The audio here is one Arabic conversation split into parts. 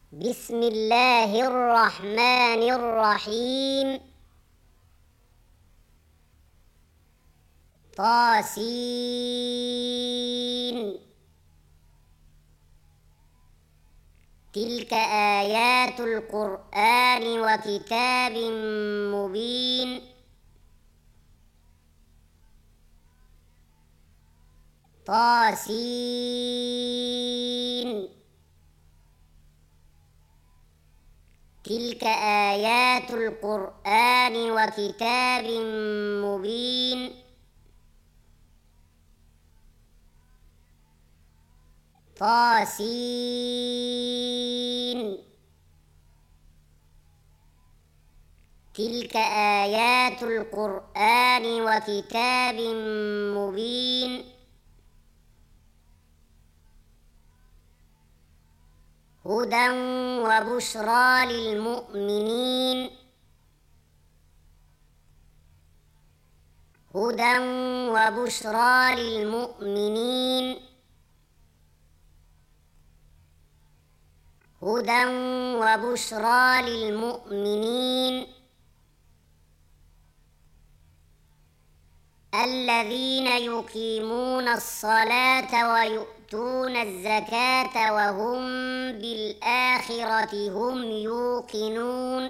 بسم الله الرحمن الرحيم. طاسين. تلك آيات القرآن وكتاب مبين. طاسين. تلك آيات القرآن وكتاب مبين. طاسين. تلك آيات القرآن وكتاب مبين. هدى وبشرى للمؤمنين. هدى وبشرى للمؤمنين. هدى وبشرى للمؤمنين الذين يقيمون الصلاة ويؤتون الزكاة وهم بالآخرة هم يوقنون.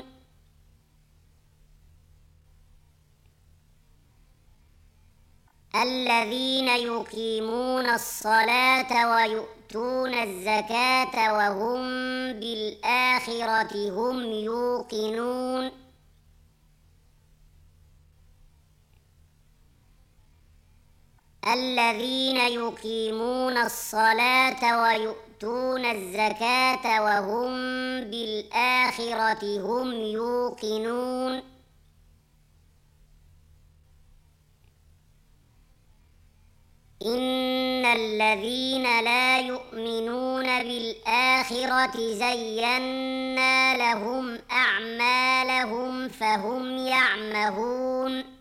الذين يقيمون الصلاة ويؤتون الزكاة وهم بالآخرة هم يوقنون. الذين يقيمون الصلاة ويؤتون الزكاة وهم بالآخرة هم يوقنون. إن الذين لا يؤمنون بالآخرة زينا لهم أعمالهم فهم يعمهون.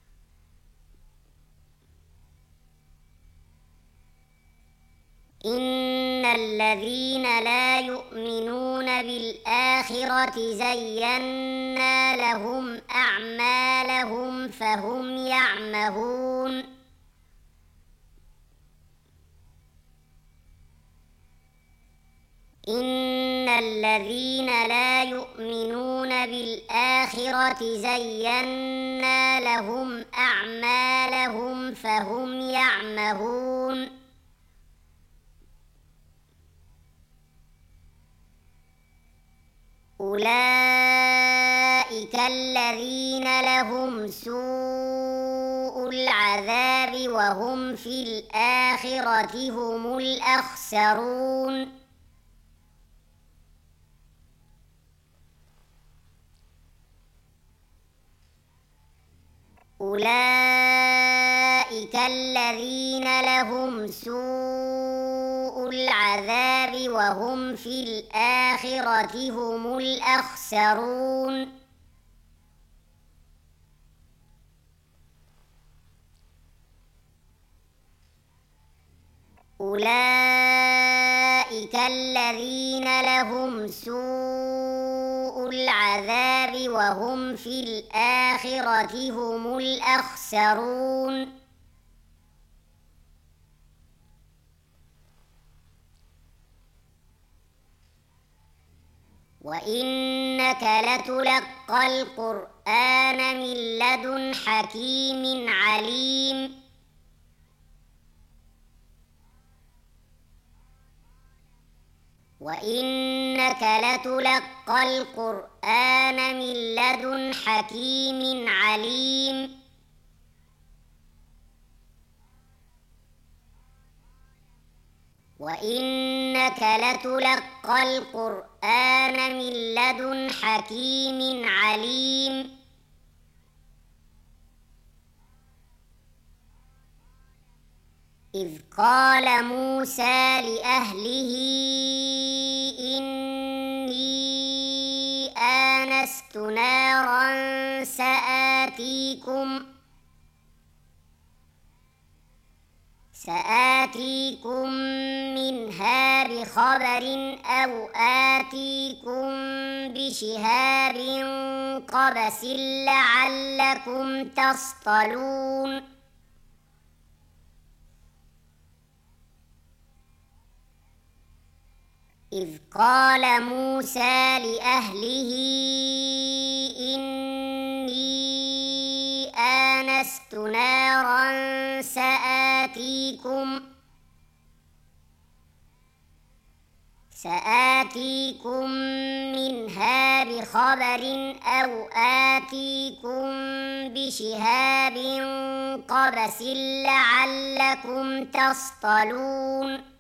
إن الذين لا يؤمنون بالآخرة زينا لهم أعمالهم فهم يعمهون. إن الذين لا يؤمنون بالآخرة زينا لهم أعمالهم فهم يعمهون. أولئك الذين لهم سوء العذاب وهم في الآخرة هم الأخسرون. أولئك الذين لهم سوء العذاب وهم في الآخرة هم الأخسرون. أولئك الذين لهم سوء العذاب وهم في الآخرة هم الأخسرون. وإنك لتلقى القرآن من لدن حكيم عليم. وإنك لتلقى القرآن من لدن حكيم عليم. وإنك لتلقى القرآن من لدن حكيم عليم. إذ قال موسى لأهله إني آنست نارا سآتيكم منها بخبر أو آتيكم بشهاب قبس لعلكم تصطلون إذ قال موسى لأهله إني آنست نارا سآتيكم منها بخبر أو آتيكم بشهاب قبس لعلكم تصطلون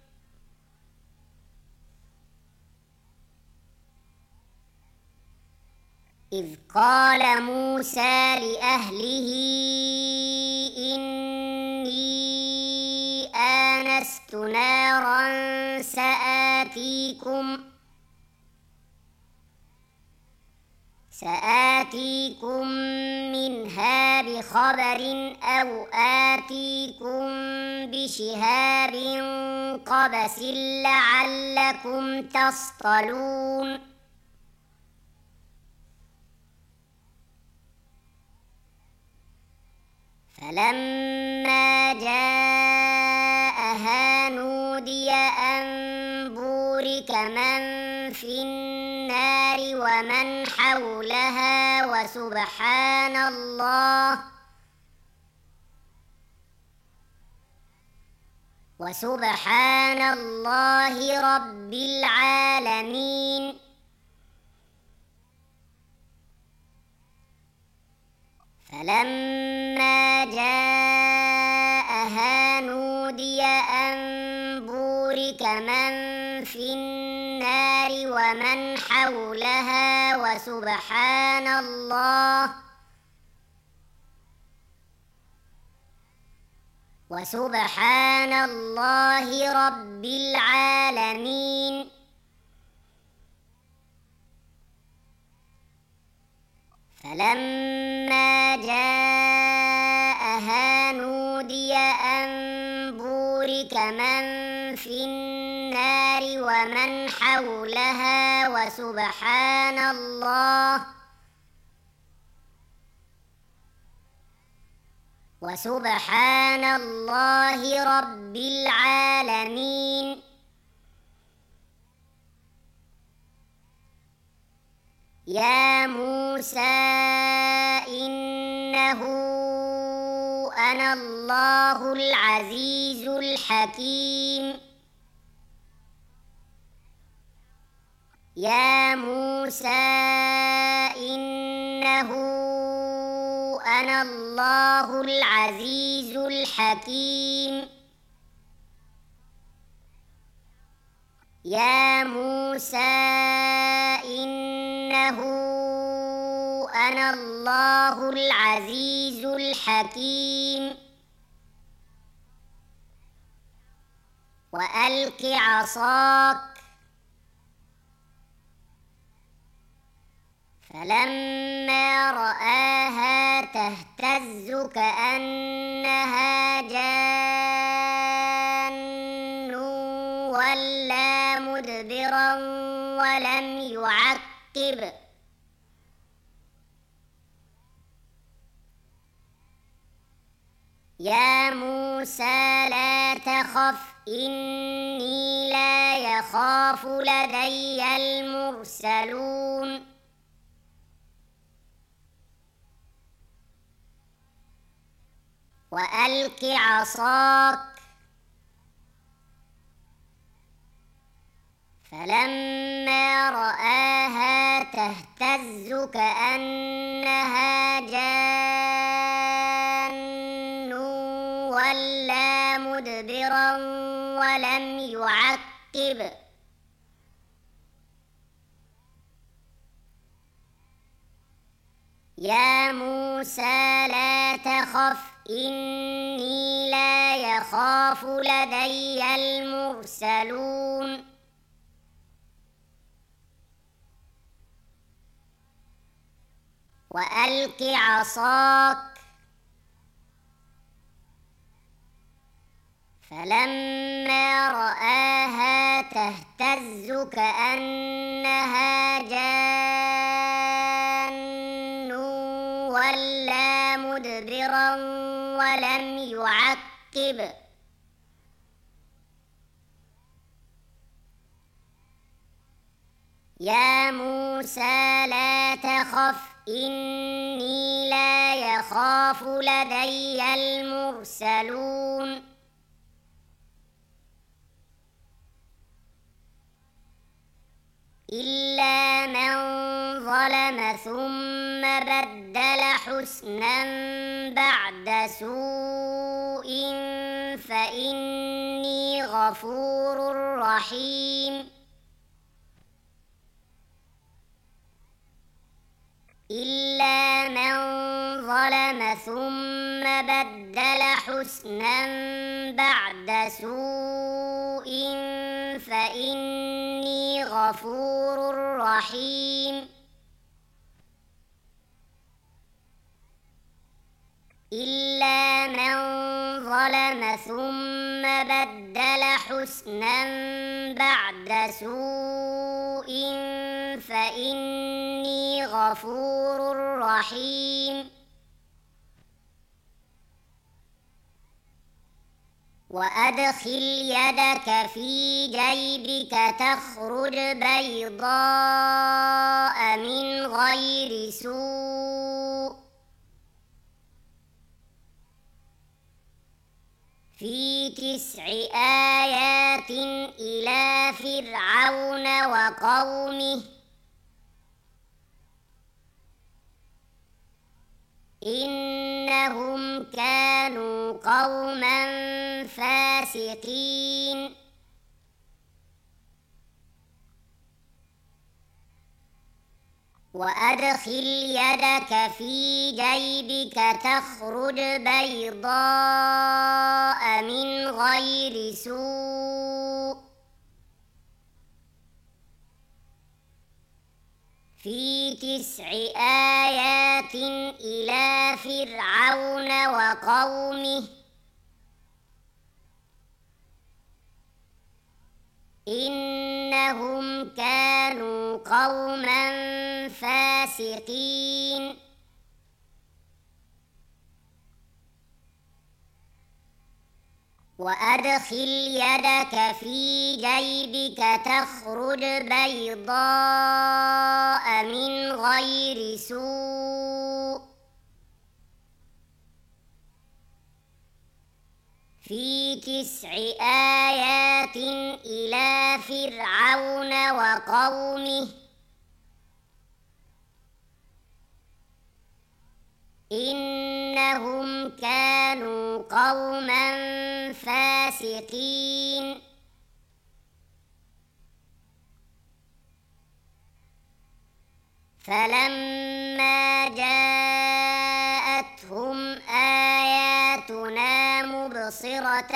إذ قال موسى لأهله إني آنست نارا سآتيكم منها بخبر أو آتيكم بشهاب قبس لعلكم تصطلون فلما جاءها نودي أن بورك من في النار ومن حولها وسبحان الله رب العالمين فلما جاءها نودي أن بورك من في النار ومن حولها وسبحان الله رب العالمين فلما جاءها نودي أن بورك من في النار ومن حولها وسبحان الله رب العالمين يا موسى إنه أنا الله العزيز الحكيم يا موسى إنه أنا الله العزيز الحكيم يا موسى إنه أنا الله العزيز الحكيم وألق عصاك فلما رآها تهتز كأنها جان ولا مدبرا ولم يعقب يا موسى لا تخف إني لا يخاف لدي المرسلون وألق عصاك فلما رآها تهتز كأنها جان ولا مدبرا ولم يعقب يا موسى لا تخف إني لا يخاف لدي المرسلون وألق عصاك فلما رآها تهتز كأنها جان ولا مدبرا ولم يعقب يا موسى لا تخف إني لا يخاف لدي المرسلون إلا من ظلم ثم بدل حسنا بعد سوء فإني غفور رحيم إلا من ظلم ثم بدل حسنا بعد سوء فإني غفور رحيم إلا من ظلم ثم بدل حسنا بعد سوء فإني غفور رحيم وأدخل يدك في جيبك تخرج بيضاء من غير سوء في 9 آيات إلى فرعون وقومه إنهم كانوا قوما فاسقين وأدخل يدك في جيبك تخرج بيضاء من غير سوء في 9 آيات إلى فرعون وقومه إنهم كانوا قوما فاسقين وأدخل يدك في جيبك تخرج بيضاء من غير سوء في 9 آيات إلى فرعون وقومه إنهم كانوا قوما فاسقين فلما جاءتهم آياتنا مبصرة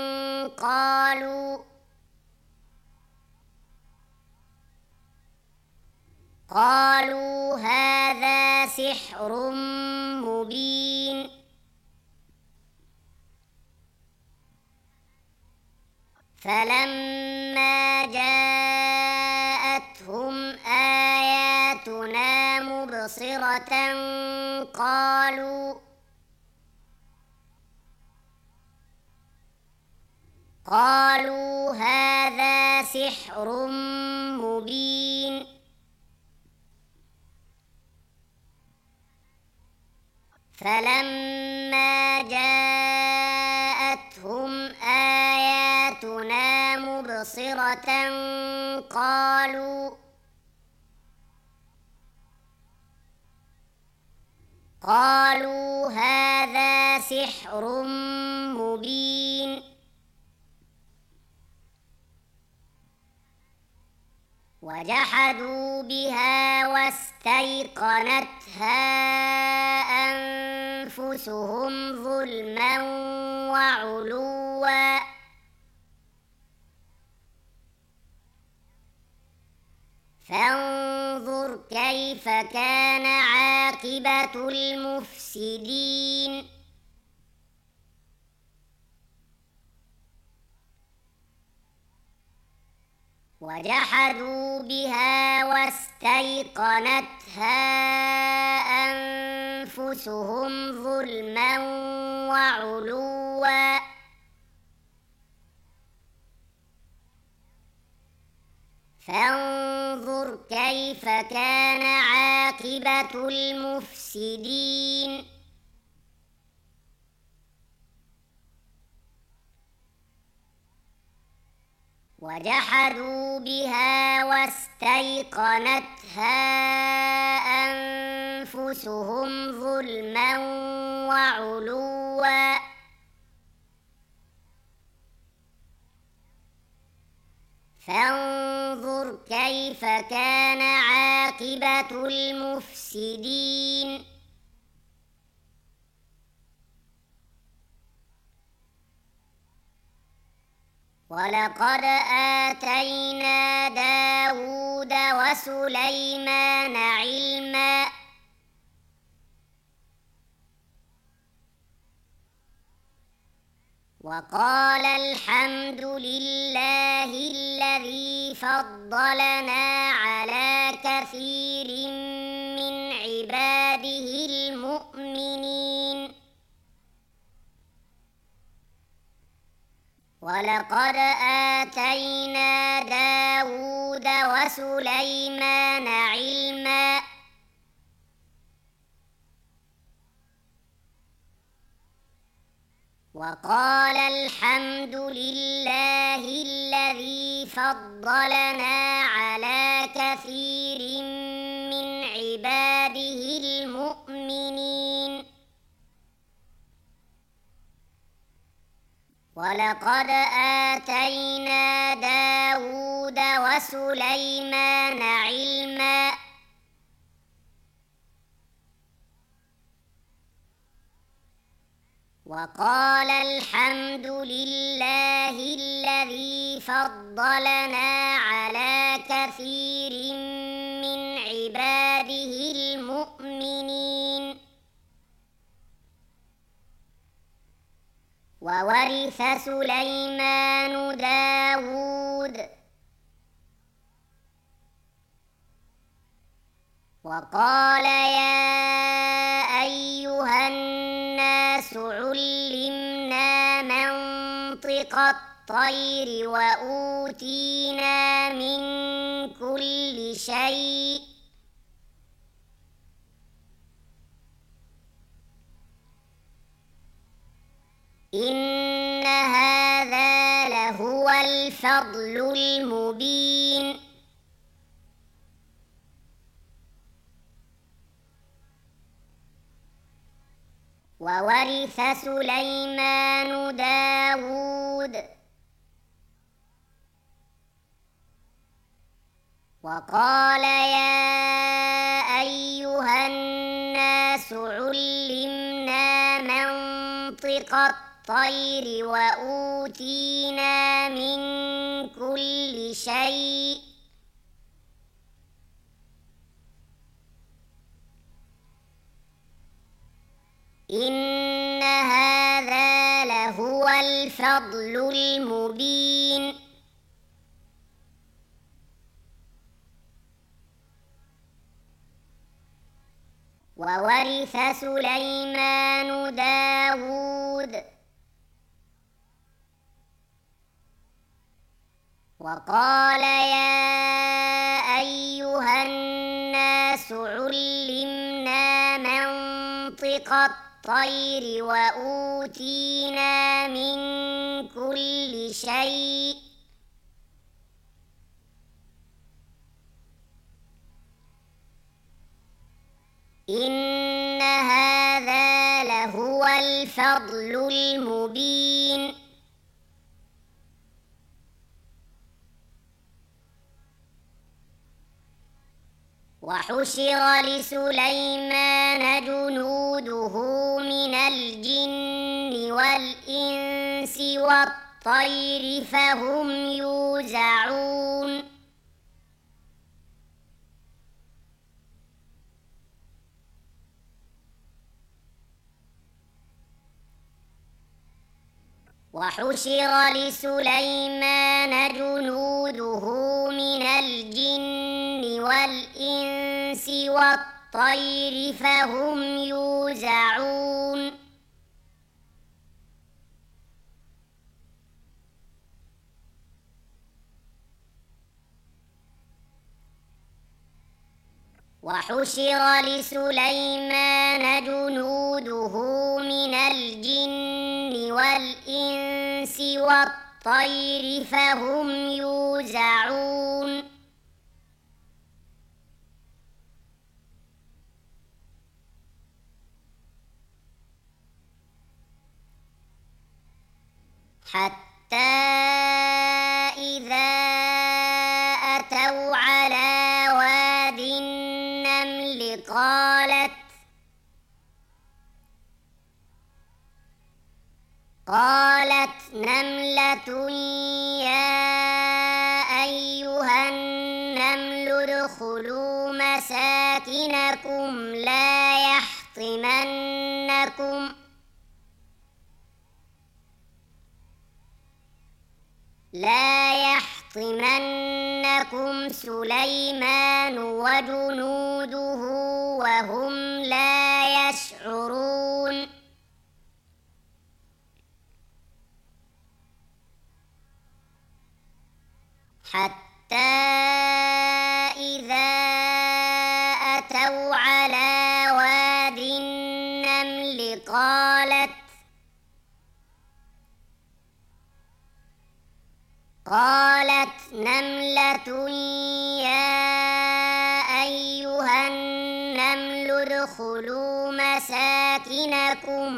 قالوا هذا سحر مبين فلما جاءتهم آياتنا مبصرة قالوا هذا سحر مبين فلما جاءتهم آياتنا مبصرة قالوا هذا سحر مبين وجحدوا بها واستيقنتها أنفسهم ظلما وعلوا فانظر كيف كان عاقبة المفسدين وجحدوا بها واستيقنتها أنفسهم ظلما وعلوا فانظر كيف كان عاقبة المفسدين وجحدوا بها واستيقنتها أنفسهم ظلما وعلوا فانظر كيف كان عاقبة المفسدين ولقد آتينا داود وسليمان علما وقال الحمد لله الذي فضلنا على كثير من عباده المؤمنين ولقد آتينا داود وسليمان علما وقال الحمد لله الذي فضلنا على كثير من عباده المؤمنين ولقد آتينا داود وسليمان علما وقال الحمد لله الذي فضلنا على كثير من عباده المؤمنين وورث سليمان داود وقال يا أيها الناس علمنا منطق الطير وأوتينا من كل شيء إن هذا لهو الفضل المبين وورث سليمان داود وقال يا أيها الناس علمنا منطق الطير وأوتينا من كل شيء إن هذا لهو الفضل المبين وورث سليمان داود وقال يا أيها الناس علمنا منطق الطير وأوتينا من كل شيء إن هذا لهو الفضل المبين وحشر لسليمان جنوده من الجن والإنس والطير فهم يوزعون وحشر لسليمان جنوده من الجن والإنس والطير فهم يوزعون وحشر لسليمان جنوده من الجن والإنس والطير فهم يوزعون حتى إذا أتوا على واد النمل قالت نملة يا أيها النمل ادخلوا مساكنكم لا يحطمنكم سليمان وجنوده وهم لا يشعرون حتى إذا أتوا على واد النمل قالت نملة يا أيها النمل ادخلوا مساكنكم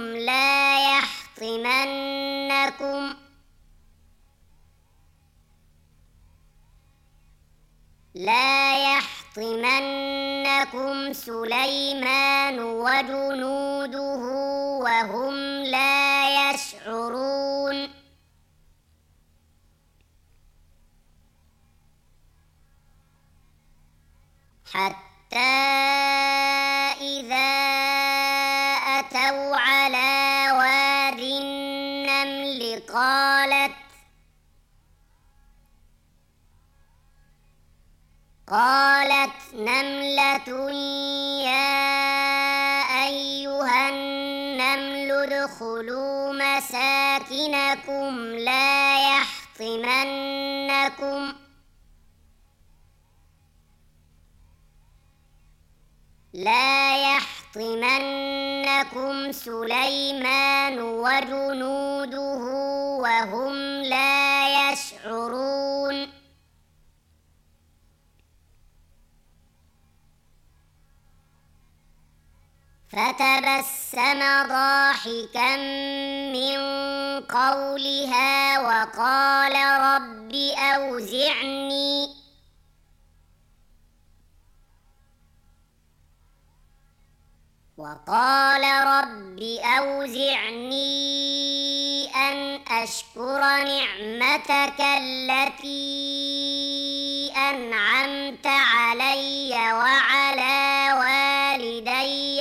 لا يحطمنكم سليمان وجنوده وهم لا يشعرون حتى إذا أتوا على واد النمل قالت نملة يا أيها النمل ادخلوا مساكنكم لا يحطمنكم سليمان وجنوده وهم لا يشعرون فتبسم ضاحكا من قولها وقال رب أوزعني أن أشكر نعمتك التي أنعمت علي وعلى والدي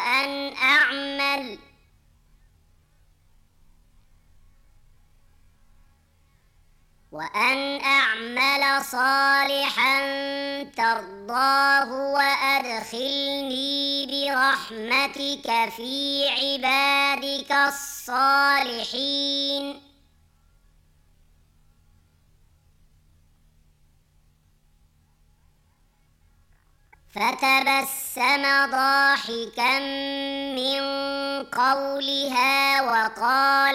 وأن أعمل صالحا ترضاه وأدخلني برحمتك في عبادك الصالحين فتبسم ضاحكا من قولها وقال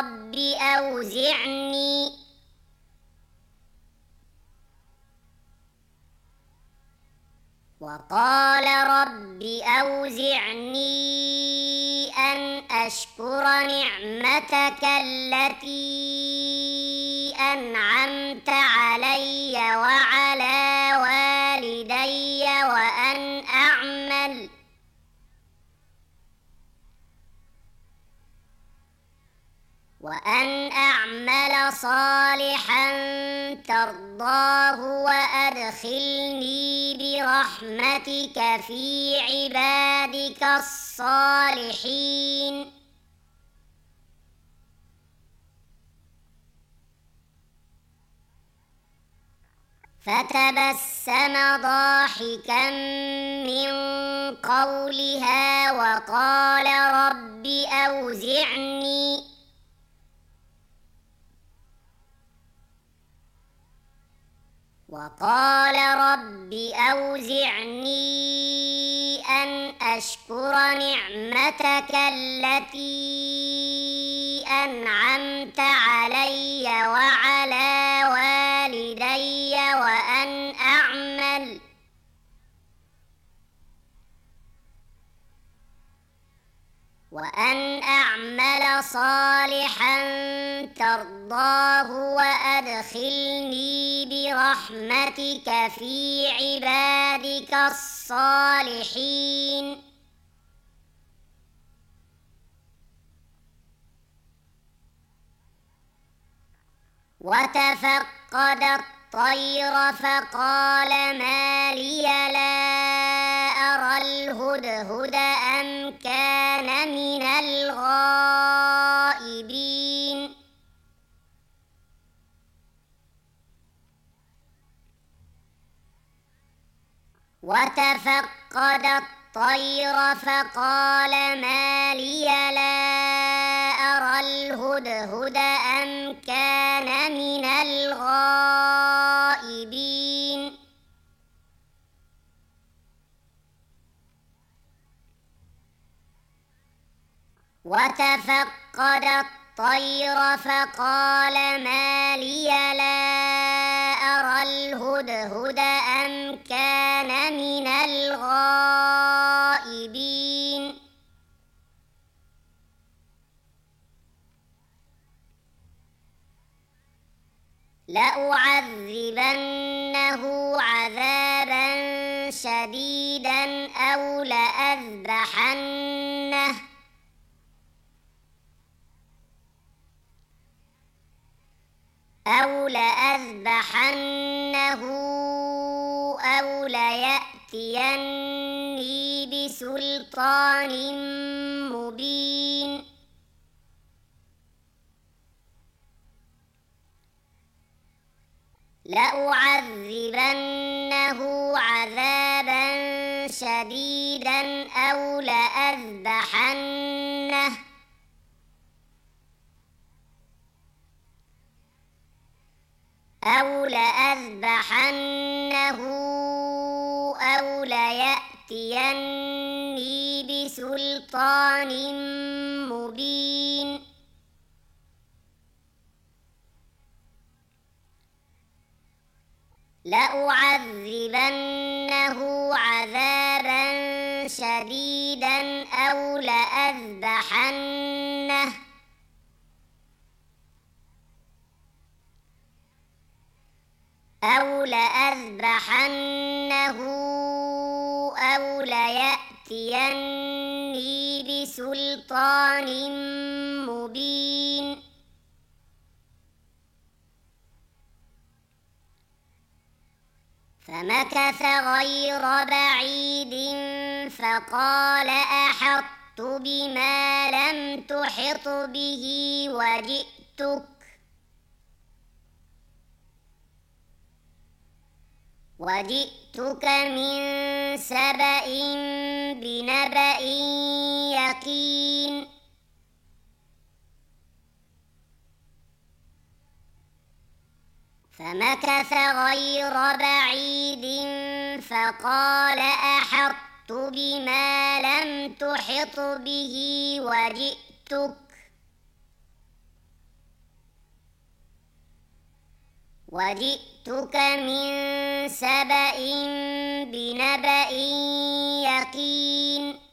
رب أوزعني أن أشكر نعمتك التي أنعمت علي وعلى والدي وأن أعمل صالحا ترضاه وأدخلني برحمتك في عبادك الصالحين فتبسم ضاحكا من قولها وقال رب أوزعني أن أشكر نعمتك التي أنعمت علي وعلى والدي وأن أعمل صالحا ترضاه وأدخلني برحمتك في عبادك الصالحين. وتفقد الطير فقال ما لي لا أرى الهدهد أم كان من الغائبين. وتفقد الطير فقال ما لي لا أرى الهدهد أم كان من الغائبين. وتفقد الطير فقال ما لي لا أرى الهدهد أم كان من الغائبين. لأعذبنه عذابا شديدا أو لأذبحنه أو ليأتيني بسلطان مبين. لأعذبنه عذابا شديدا أو لأذبحنه أو ليأتيني بسلطان مبين. لأعذبنه عذابا شديدا أو لأذبحنه أو ليأتيني بسلطان مبين. فمكث غير بعيد فقال أحطت بما لم تحط به وجئتك من سبأ بنبأ يقين. فمكث غير بعيد فقال أحطت بما لم تحط به وجئتك من سبأ بنبأ يقين.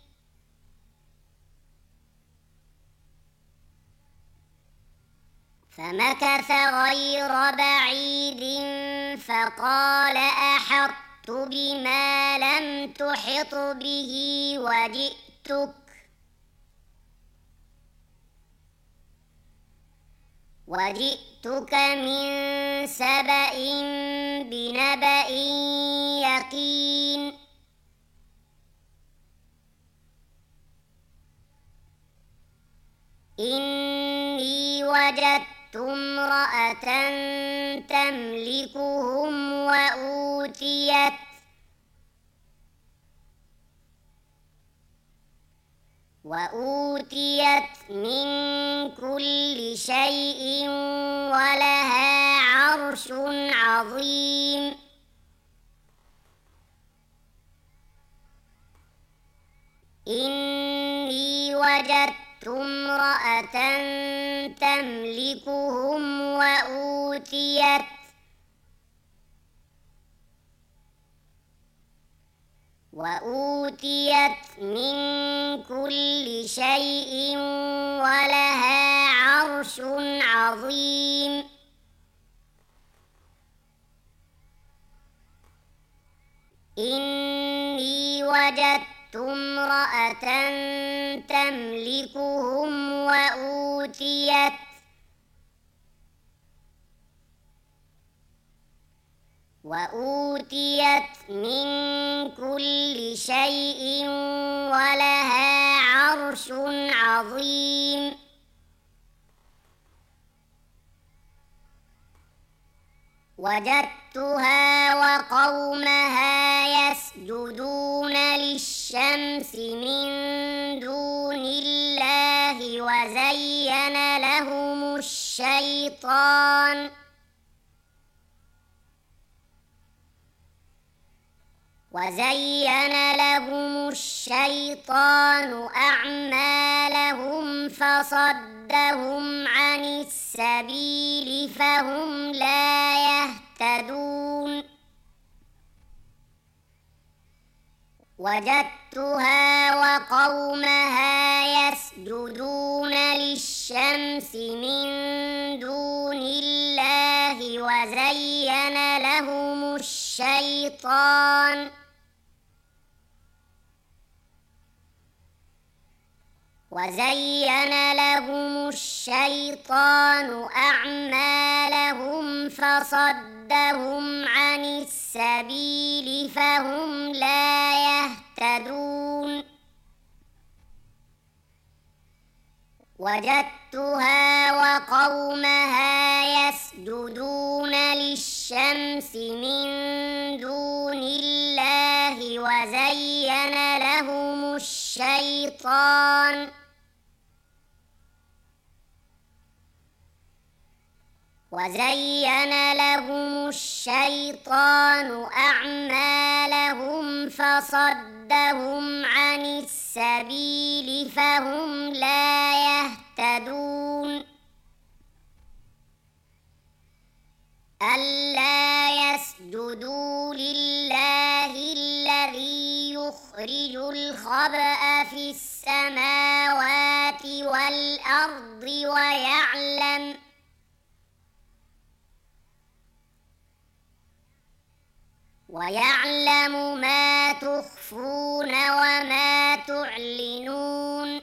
فمكث غير بعيد فقال أحطت بما لم تحط به وجئتك من سبأ بنبأ يقين. إني وجدت امرأة تملكهم وأوتيت من كل شيء ولها عرش عظيم إني وجدت امرأة تملكهم وأوتيت من كل شيء ولها عرش عظيم إني وجدت امرأة تملكهم وأوتيت من كل شيء ولها عرش عظيم وجدتها وقومها يسجدون للشمس من دون الله وزين لهم الشيطان أعمالهم فصدهم عن السبيل فهم لا يهتدون وجدتها وقومها يسجدون للشمس من دون الله وزين لهم الشيطان أعمالهم فصدهم عن السبيل فهم لا يهتدون وجدتها وقومها يسجدون للشمس من دون الله وزين لهم الشيطان أعمالهم فصدهم عن السبيل فهم لا يهتدون ألا يسجدوا لله الذي يخرج الخبأ في السماوات والأرض ويعلم ما تخفون وما تعلنون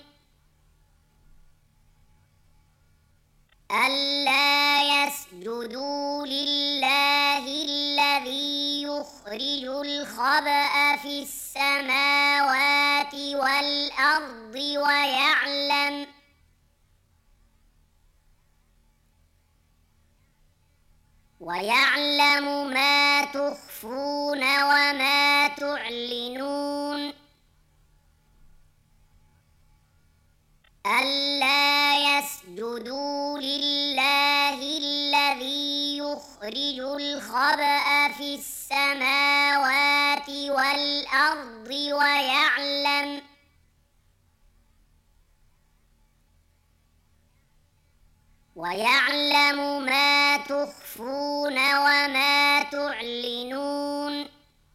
ألا يسجدوا لله الذي يخرج الخبأ في السماوات والأرض ويعلم ما تخفون وما تعلنون ألا يسجدوا لله الذي يخرج الخبأ في السماوات والأرض ويعلم ما تخفون وما تعلنون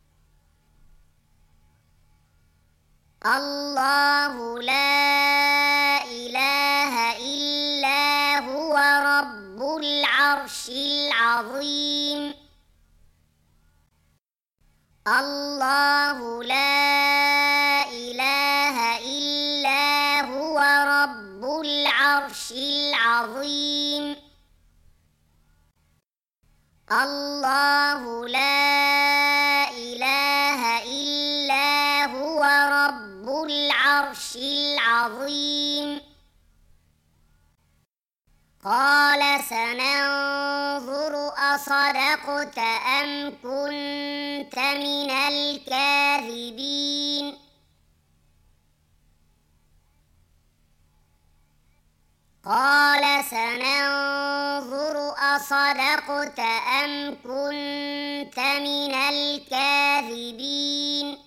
الله لا إله إلا هو رب العرش العظيم الله لا إله إلا هو رب العرش العظيم الله لا إله إلا هو رب العرش العظيم قال سننظر أصدقت أم كنت من الكاذبين قال سننظر أصدقت أم كنت من الكاذبين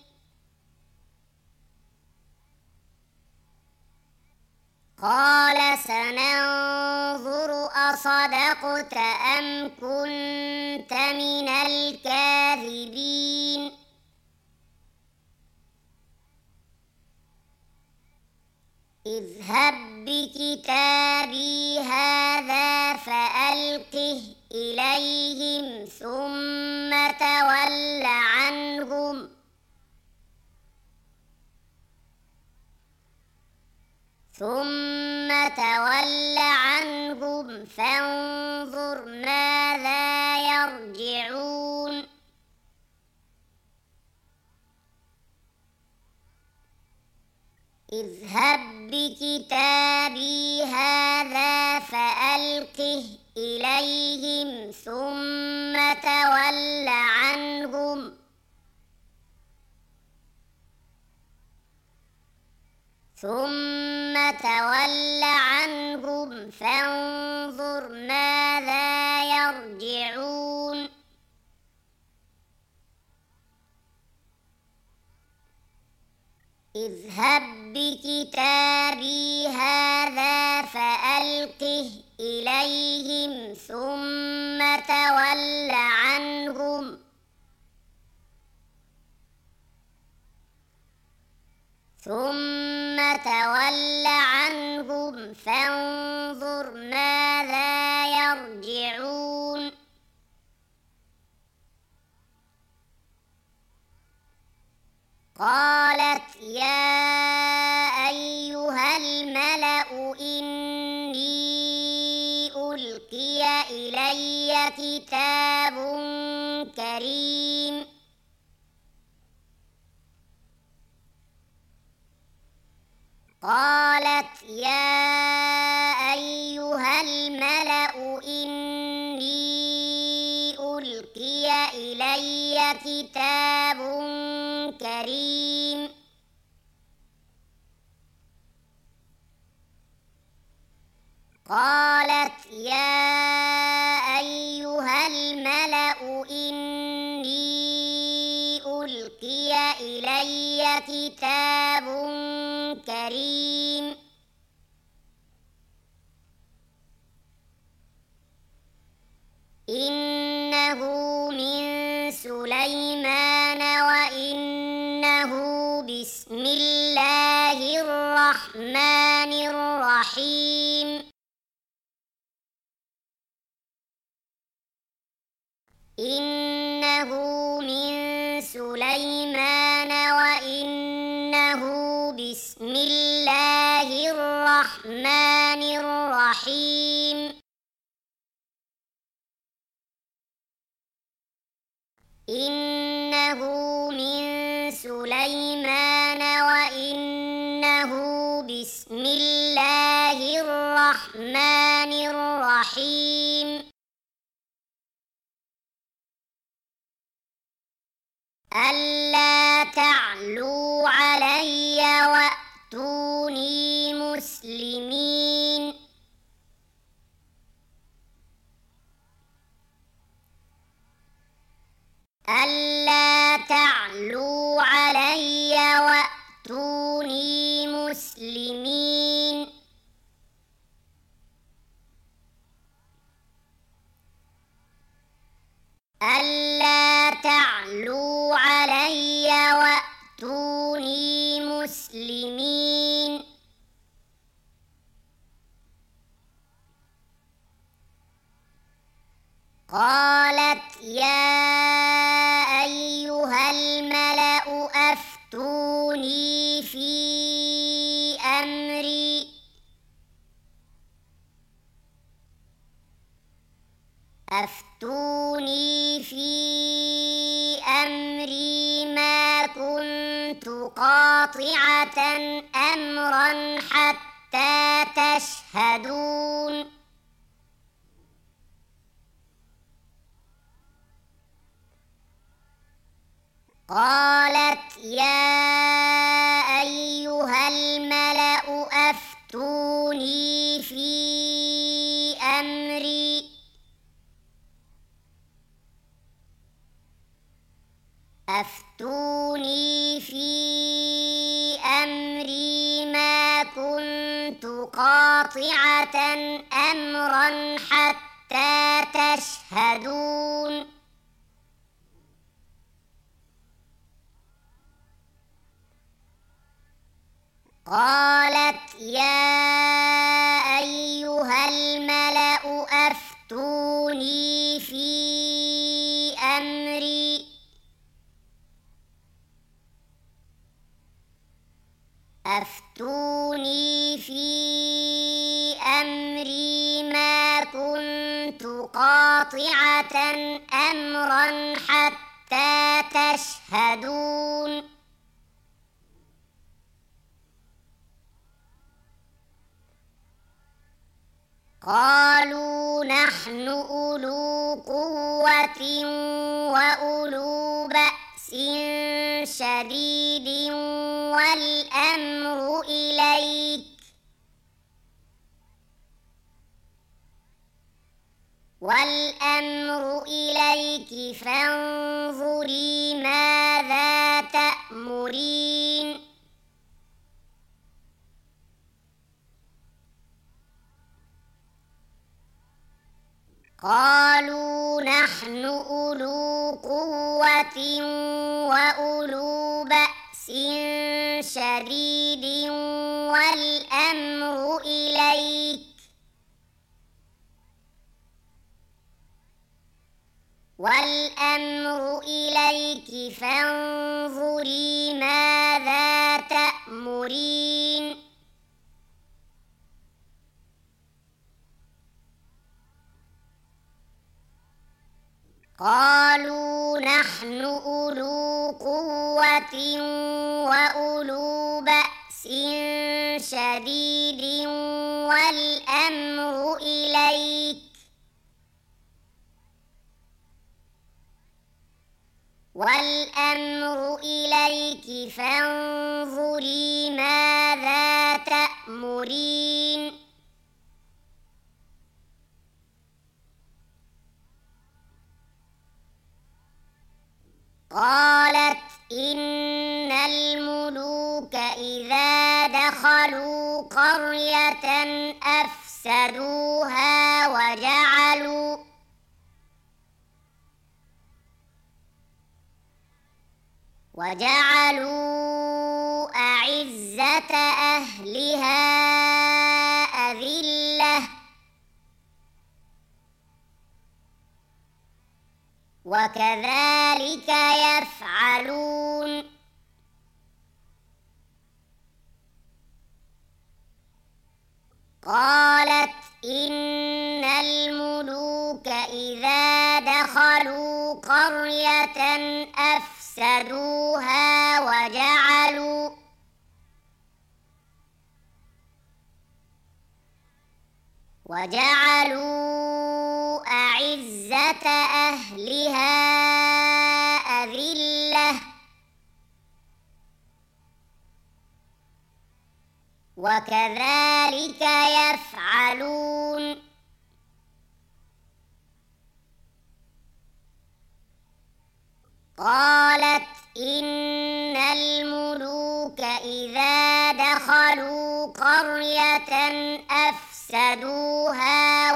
قال سننظر أصدقت أم كنت من الكاذبين اذهب بكتابي هذا فألقه إليهم ثم تول عنهم فانظر ماذا يرجعون اذهب بكتابي هذا فألقه إليهم ثم تول عنهم فانظر ماذا يرجعون اذهب بكتابي هذا فألقه إليهم ثم تول عنهم فانظر ماذا يرجعون قالت يا أيها الملأ إني ألقي إلي كتاب كريم قالت يا أيها الملأ إني ألقي إلي كتاب كريم قالت يا أيها الملأ إني ألقي إلي كتاب كريم إنه من سليمان وإنه بسم الله الرحمن الرحيم إنه من سليمان وإنه بسم الله الرحمن الرحيم إنه من سليمان وإنه بسم الله الرحمن الرحيم ألا تعلوا علي وأتوني مسلمين ألا تعلوا علي وأتوني مسلمين ألا تعلوا علي وأتوني مسلمين قالت يا أيها الملأ أفتوني في أمري ما كنت قاطعة أمرا حتى تشهدون قالت يا أيها الملأ أفتوني في أمري ما كنت قاطعة أمرا حتى تشهدون قالت يا أيها الملأ أفتوني في أمري ما كنت قاطعة أمرا حتى تشهدون قالوا نحن أولو قوة وأولو بأس شديد والأمر إليك فانظري ماذا تأمرين قالوا نحن أولو قوة وأولو بأس شديد والأمر إليك فانظري ماذا تأمرين قالوا نحن أولو قوة وأولو بأس شديد والأمر إليك فانظري ماذا تأمرين قالت إن الملوك إذا دخلوا قرية أفسدوها وجعلوا أعزة أهلها أذلة وكذلك يفعلون قالت إن الملوك إذا دخلوا قرية أفسدوها وجعلوا أعزة أهلها أذلة وكذلك يفعلون قالت إن الملوك إذا دخلوا قرية أفسدوها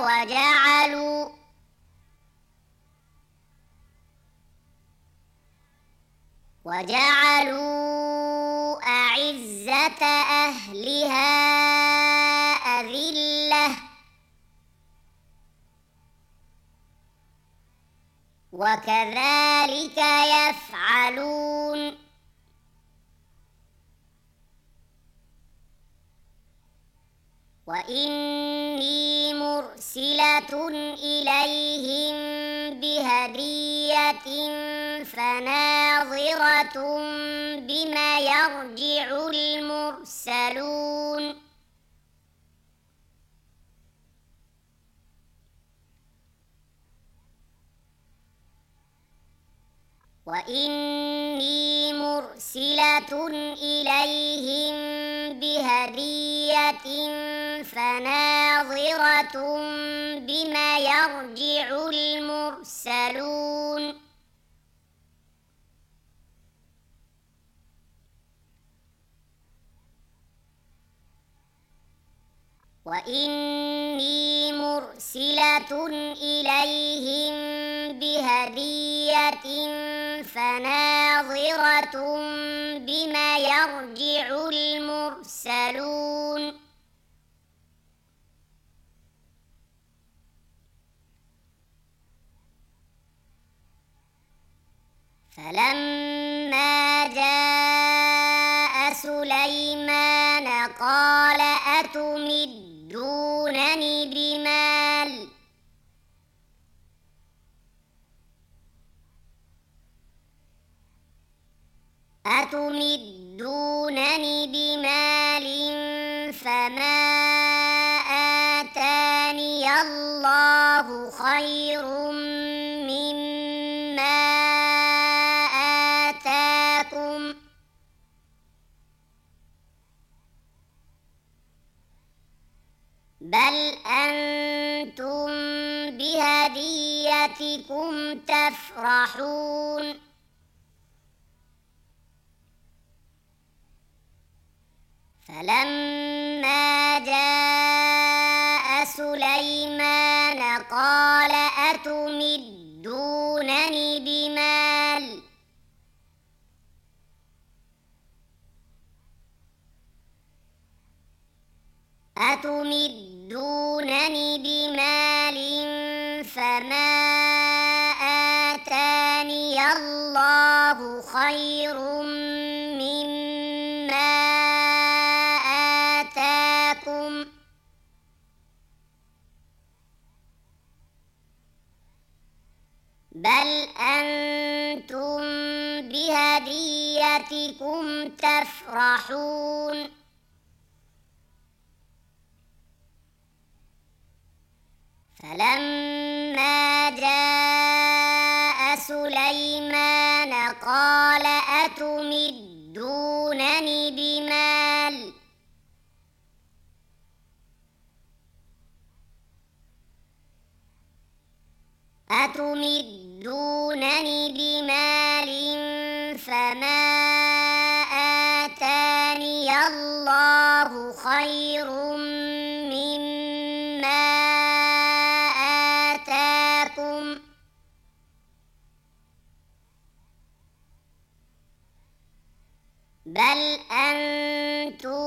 وجعلوا أعزة أهلها أذلة وكذلك يفعلون وإني مرسلة إليهم بهدية فناظرة بما يرجع المرسلون وإني مرسلة إليهم بهدية فناظرة بما يرجع المرسلون وإني مرسلة إليهم بهدية فناظرة بما يرجع المرسلون فلما جاء سليمان قال أتمدونني بمال فما آتاني الله خير مما آتاكم بل أنتم بهديتكم تفرحون فلما جاء سليمان قال أتمدونني بمال فما آتاني الله خير مما آتاكم بل أنتم بهديتكم تفرحون فلما جاء سليمان قال أتمدونني بمال فما آتاني الله خير مما آتاكم بل أنتم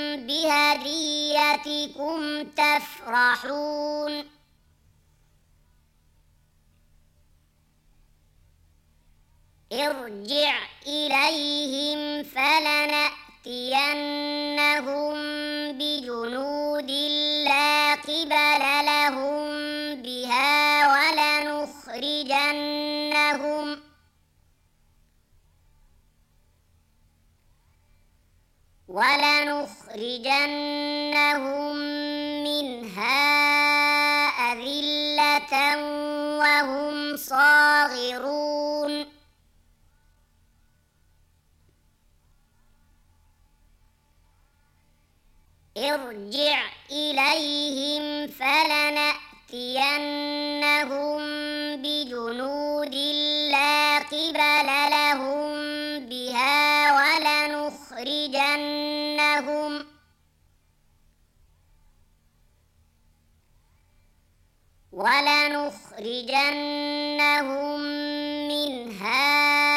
بهديتكم تفرحون ارجع إليهم فلنأتينهم بجنود لا قبل لهم بها ولنخرجنهم منها أذلة وهم صاغرون ارجع إليهم فلنأتينهم بجنود لا قبل لهم بها ولنخرجنهم منها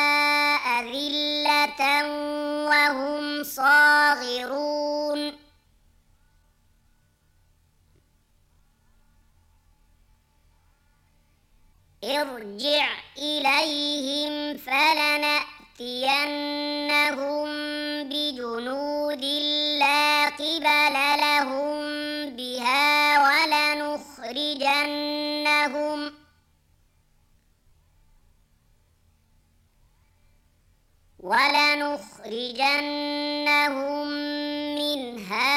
أذلة وهم صاغرون ارجع إليهم فلنأتينهم بجنود لا قبل لهم بها ولنخرجنهم منها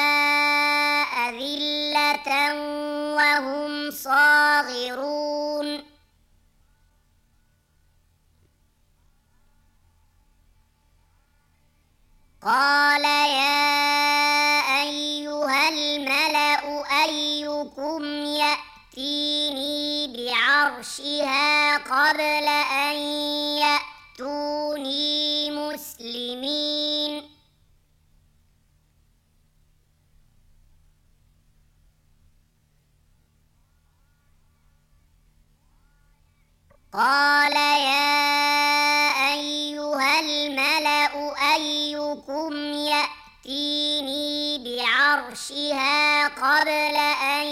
أذلة وهم صاغرون بعرشها قبل أن يأتوني مسلمين قال يا أيها الملأ أيكم يأتيني بعرشها قبل أن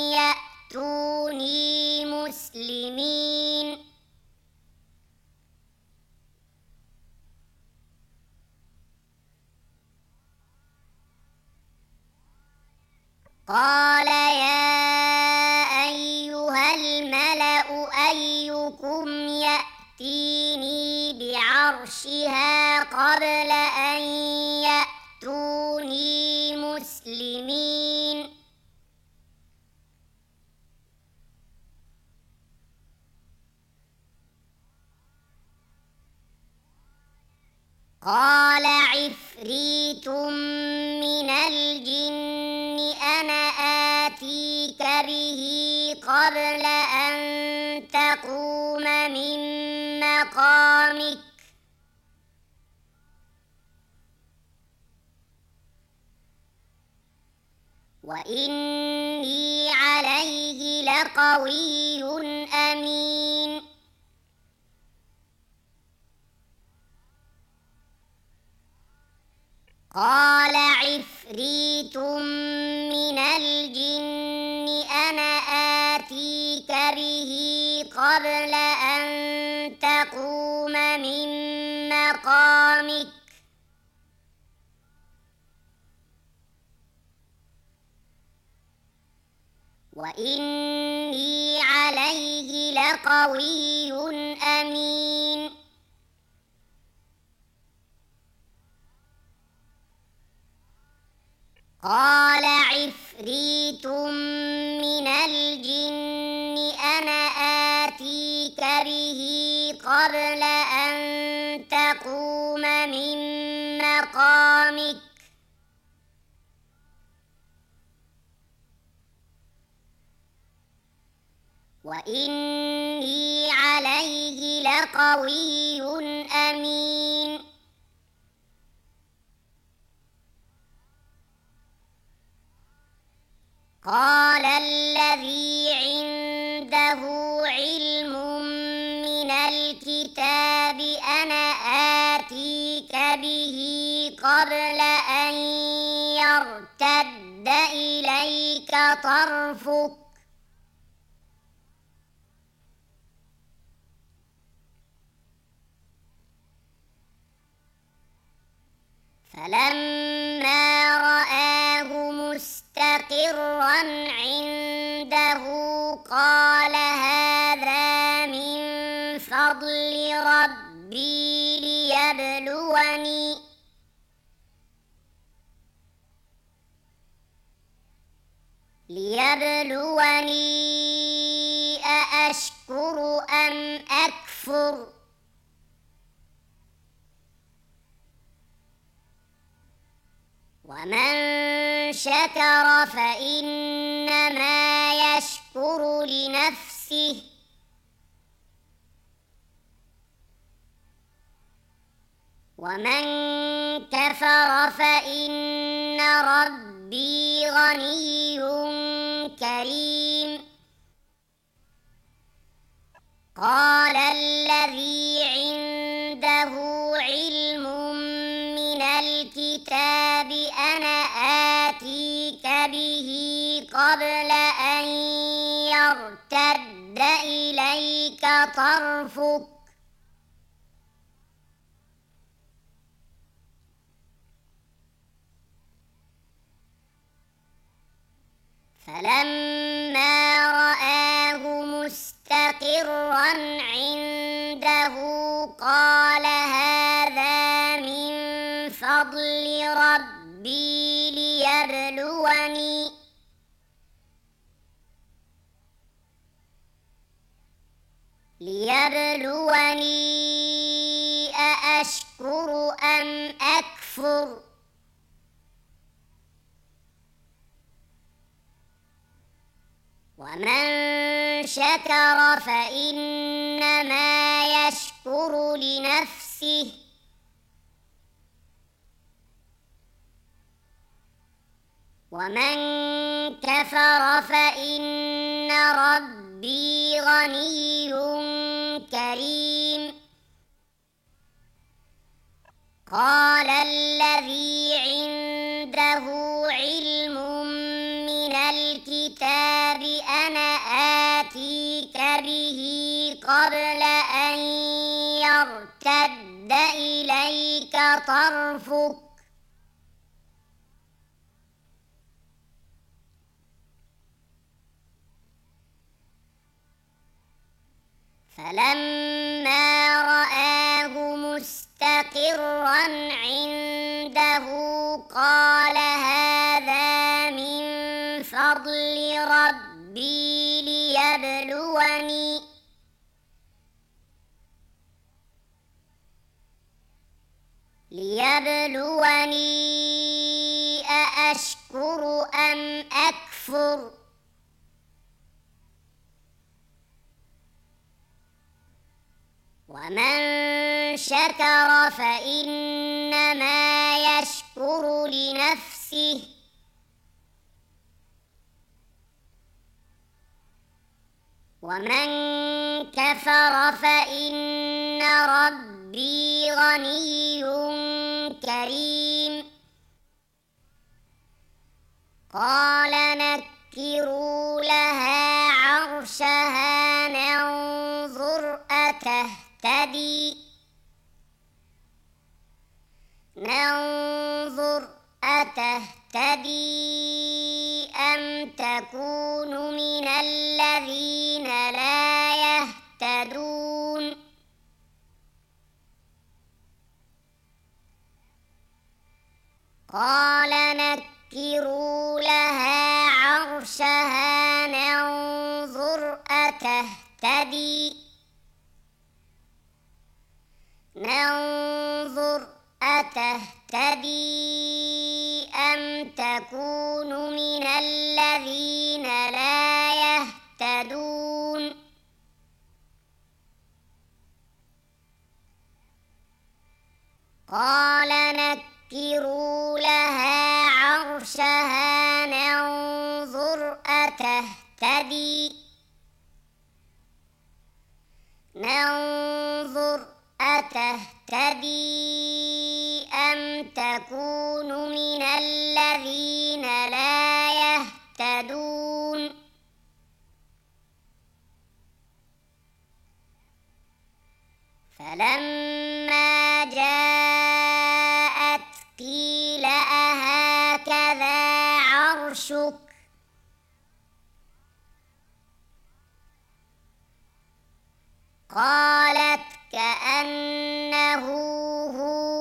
يأتوني مسلمين قال يا أيها الملأ أيكم يأتيني بعرشها قبل أن يأتوني مسلمين قال عفريت من الجن أنا آتيك به قبل أن تقوم من مقامك وإني عليه لقوي أمين قال عفريت من الجن أنا آتيك به قبل أن تقوم من مقامك وإني عليه لقوي أمين قال عفريت من الجن أنا آتيك به قبل أن تقوم من مقامك وإني عليه لقوي أمين قال الذي عنده علم من الكتاب أنا آتيك به قبل أن يرتد إليك طرفك فلما رآه مستقرا عنده قال هذا من فضل ربي ليبلوني أأشكر أم أكفر ومن شكر فإنما يشكر لنفسه ومن كفر فإن ربي غني كريم قال الذي عنده علم من الكتاب أنا آتيك به قبل أن يرتد إليك طرفك فلما رآه مستقرا عنده قال هذا من فضل ربي ليبلوني أأشكر أم أكفر ومن شكر فإنما يشكر لنفسه ومن كفر فإن ربي غني كريم قال الذي عنده علم من الكتاب أنا آتيك به قبل أن يرتد إليك طرفك فلما رآه مستقرا عنده قال هذا من فضل ربي ليبلوني أأشكر أم أكفر ومن شكر فإنما يشكر لنفسه ومن كفر فإن ربي غني كريم قال نكروا لها عرشها ننظر أتهتدي أم تكون من الذين لا يهتدون قال نكروا لها عرشها ننظر أتهتدي أم تكون من الذين لا يهتدون قال نكروا لها عرشها ننظر أتهتدي أم تكون من الذين لا يهتدون فلما جاءت قيل أهكذا عرشك قالت كأنه هو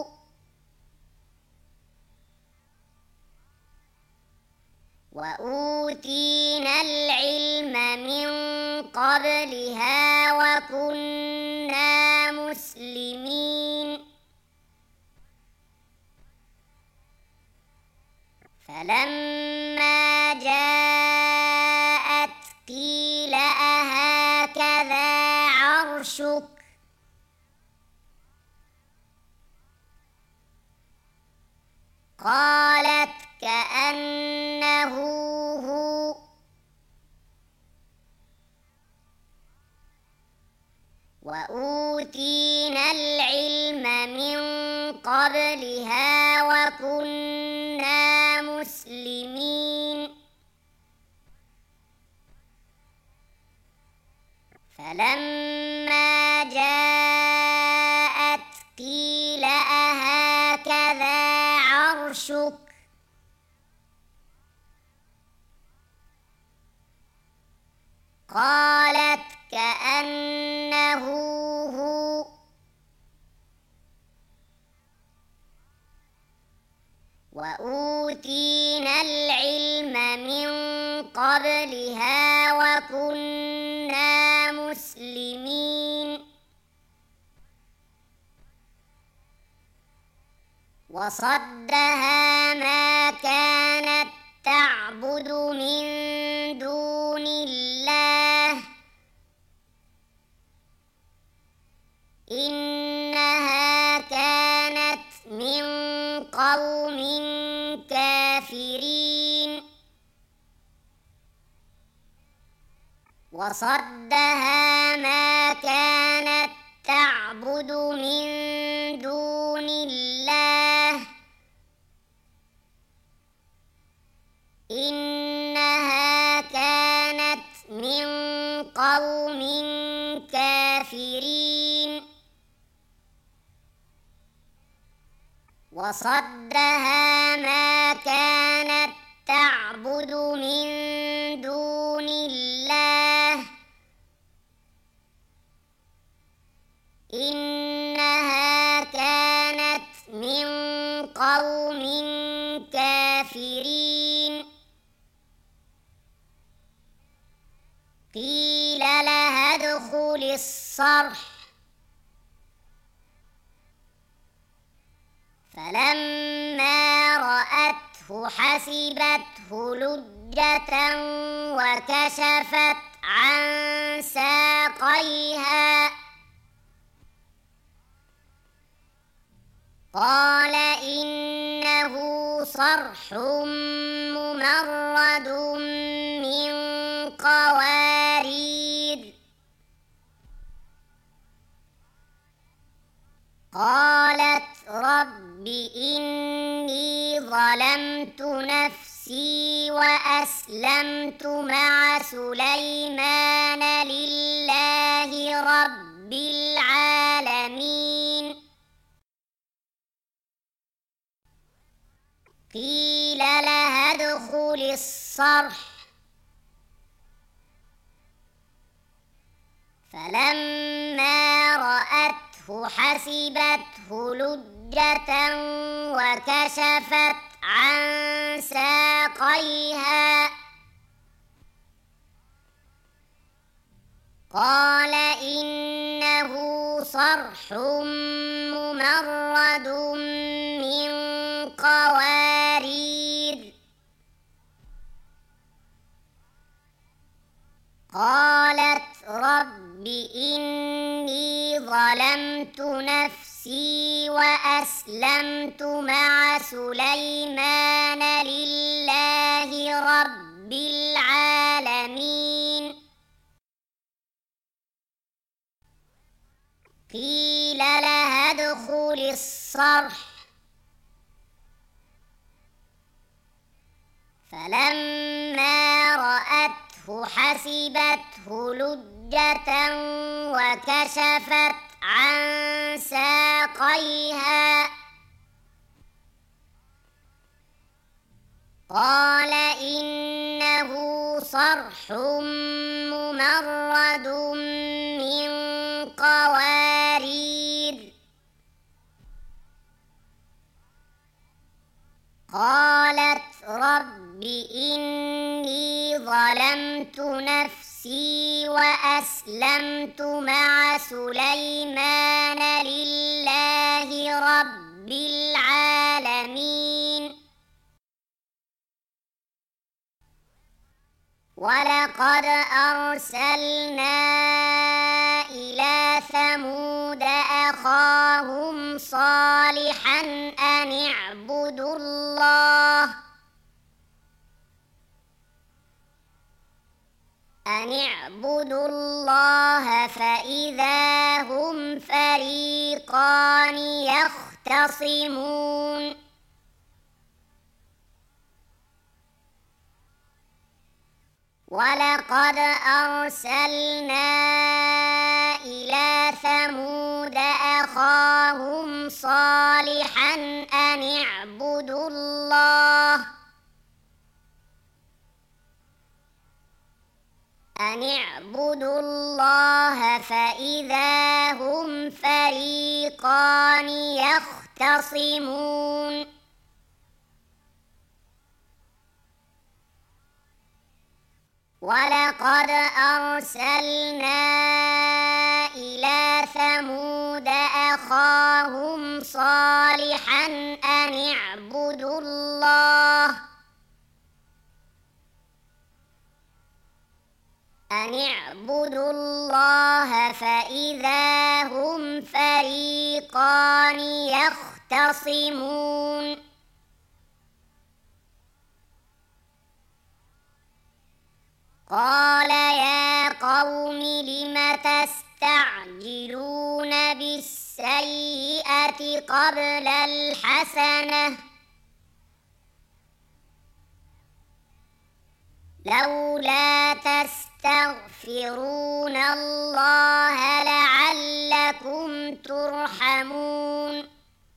وأوتينا العلم من قبلها وكنا مسلمين فلما جاءت قيل أهكذا عرشك قالت كأنه هو وأوتينا العلم من قبلها وكنا مسلمين فلما جاءت قيل أهكذا عرشك قالت كأنه هو وأوتينا العلم من قبلها وكنا مسلمين وصدها ما كانت تعبد من دون الله قوم كافرين وصدها ما كانت تعبد من دون الله إنها كانت من قوم كافرين وصدها ما كانت تعبد من دون الله إنها كانت من قوم كافرين قيل لها ادخل الصرح فلما رأته حسبته لجة وكشفت عن ساقيها قال إنه صرح ممرد من قوارير قالت رب إني ظلمت نفسي وأسلمت مع سليمان لله رب العالمين قيل لها ادخل الصرح فلما رأته حسبته لجة وكشفت عن ساقيها قال إنه صرح ممرد من قوارير قالت رب إني ظلمت نفسي وأسلمت مع سليمان لله رب العالمين قيل لها ادخل الصرح فلما رأته حسبته لجة وكشفت عن ساقيها قال إنه صرح ممرد من قوارير قالت رب إني ظلمت نفسي وأسلمت مع سليمان لله رب العالمين ولقد أرسلنا إلى ثمود أخاهم صالحا أن اعبدوا الله فإذا هم فريقان يختصمون ولقد أرسلنا إلى ثمود أخاهم صالحا أن اعبدوا الله فإذا هم فريقان يختصمون ولقد أرسلنا إلى ثمود أخاهم صالحا أن اعبدوا الله فإذا هم فريقان يختصمون قال يا قوم لم تستعجلون بالسيئة قبل الحسنة لولا تستغفرون الله لعلكم ترحمون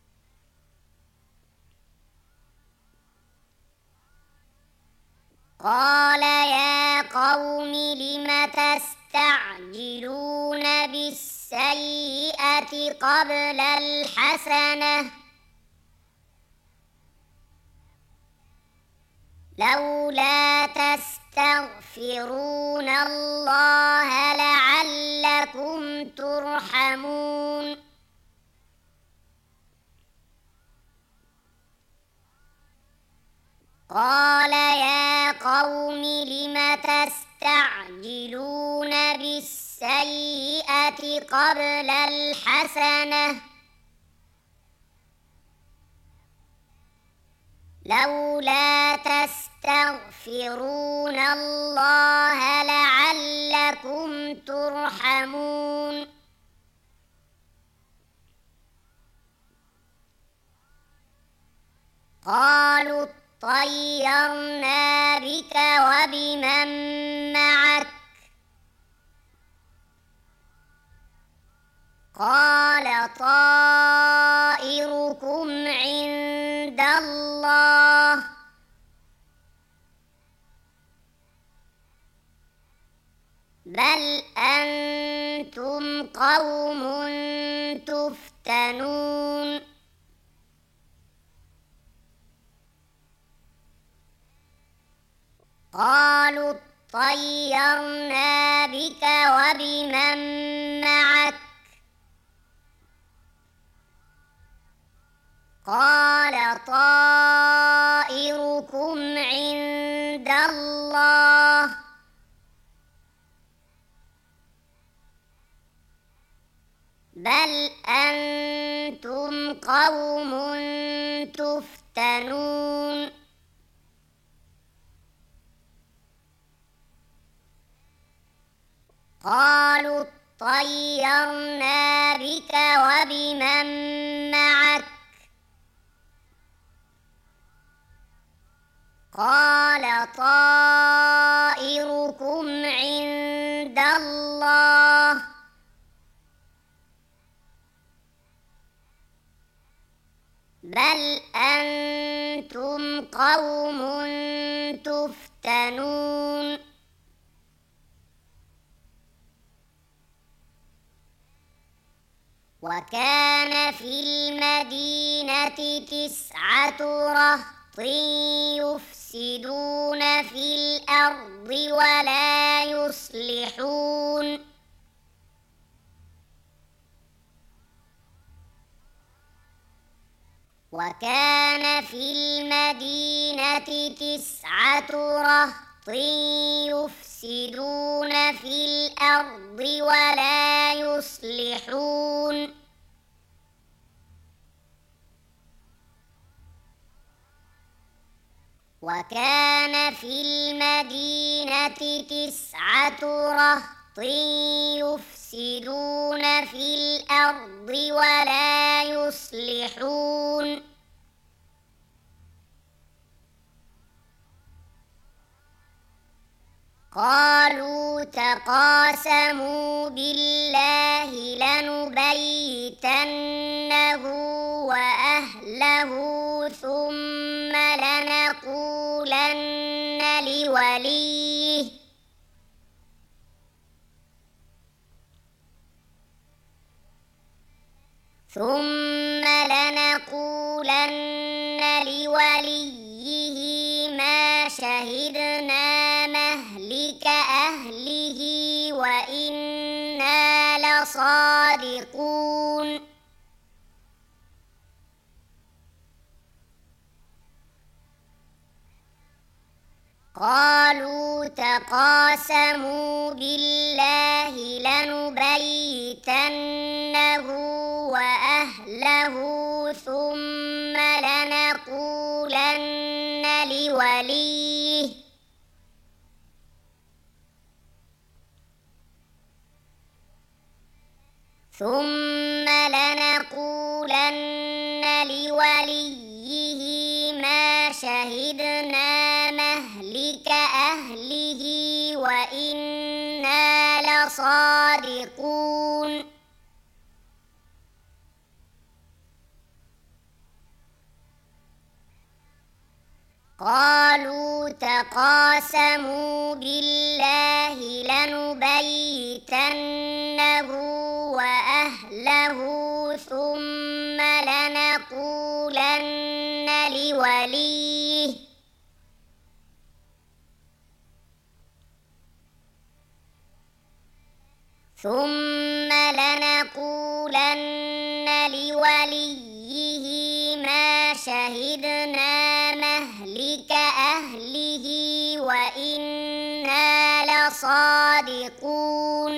قال يا قوم لم تستعجلون بالسيئة قبل الحسنة لولا تستغفرون الله لعلكم ترحمون قال يا قوم لم تستعجلون بالسيئة قبل الحسنة لولا تستغفرون الله لعلكم ترحمون قالوا طيرنا بك وبمن معك قال طائركم عند الله بل أنتم قوم تفتنون قالوا طيرنا بك وبمن معك قال طائركم عند الله بل أنتم قوم تفتنون قالوا طيرنا بك وبمن معك قال طائركم عند الله بل أنتم قوم تفتنون وكان في المدينة 9 رهط يفسدون في الأرض ولا يصلحون وكان في المدينة 9 رهط يفسدون في الأرض ولا يصلحون وكان في المدينة 9 رهط يفسدون في الأرض ولا يصلحون قالوا تقاسموا بالله لنبيتنه وأهله ثم لنقولن لوليه ما شهدنا مهلك أهله وإنا لصادقون قالوا تقاسموا بالله لنبيتنه وأهله ثم لنقولن لوليه ثم لنقولن لوليه ما شهدنا مهلك أهله وإنا لصادقون قالوا تقاسموا بالله لنبيتنه وأهله ثم لنقولن لوليه ما شهدنا مهلك أهله وإنا لصادقون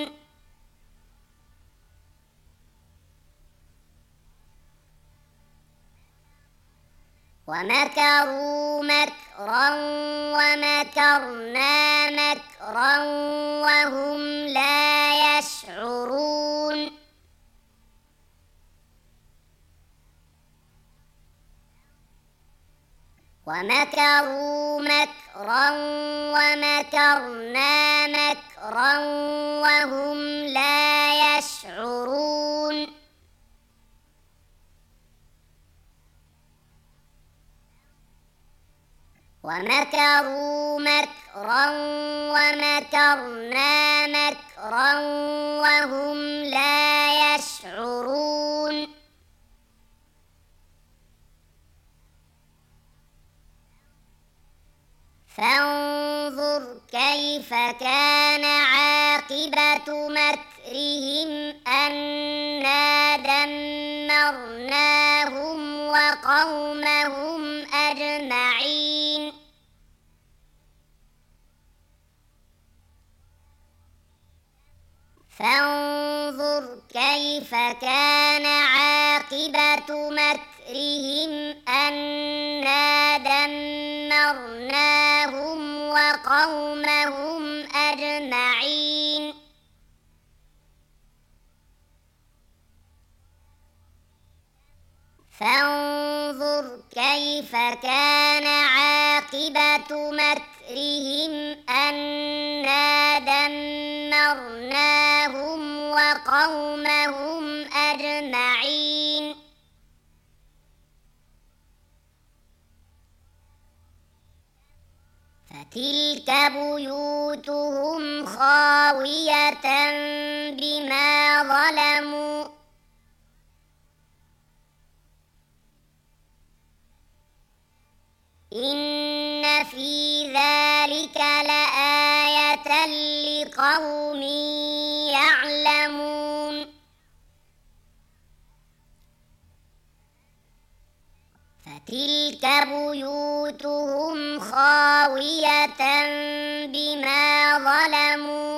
ومكروا مكرا ومكرنا مكرا وهم لا يشعرون ومكروا مكرا ومكرنا مكرا وهم لا يشعرون ومكروا مكرا ومكرنا مكرا وهم لا يشعرون فانظر كيف كان عاقبة مكرهم أنا دمرناهم وقومهم أجمعين فانظر كيف كان عاقبة مكرهم أنا دمرناهم وقومهم أجمعين فانظر كيف كان عاقبة مكرهم أنا دمرناهم وقومهم أجمعين فتلك بيوتهم خاوية بما ظلموا إن في ذلك لآية لقوم يعلمون فتلك بيوتهم خاوية بما ظلموا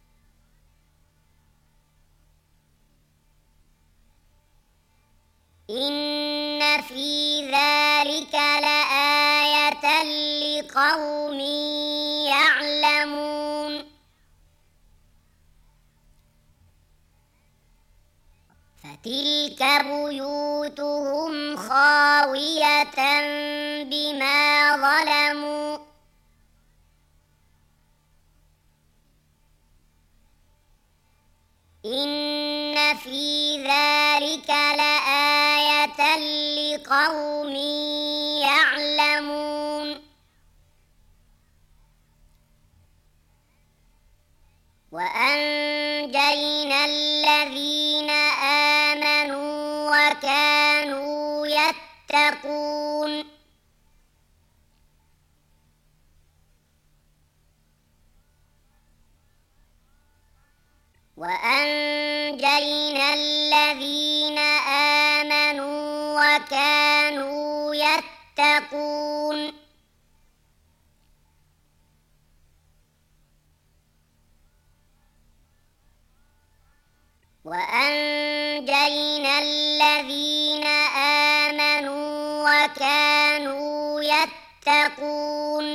إن في ذلك لآية لقوم يعلمون فتلك بيوتهم خاوية بما ظلموا إن في ذلك لآية لقوم يعلمون وأنجينا الذين آمنوا وكانوا يتقون وأنجينا الذين آمنوا وكانوا يتقون وأنجينا الذين آمنوا وكانوا يتقون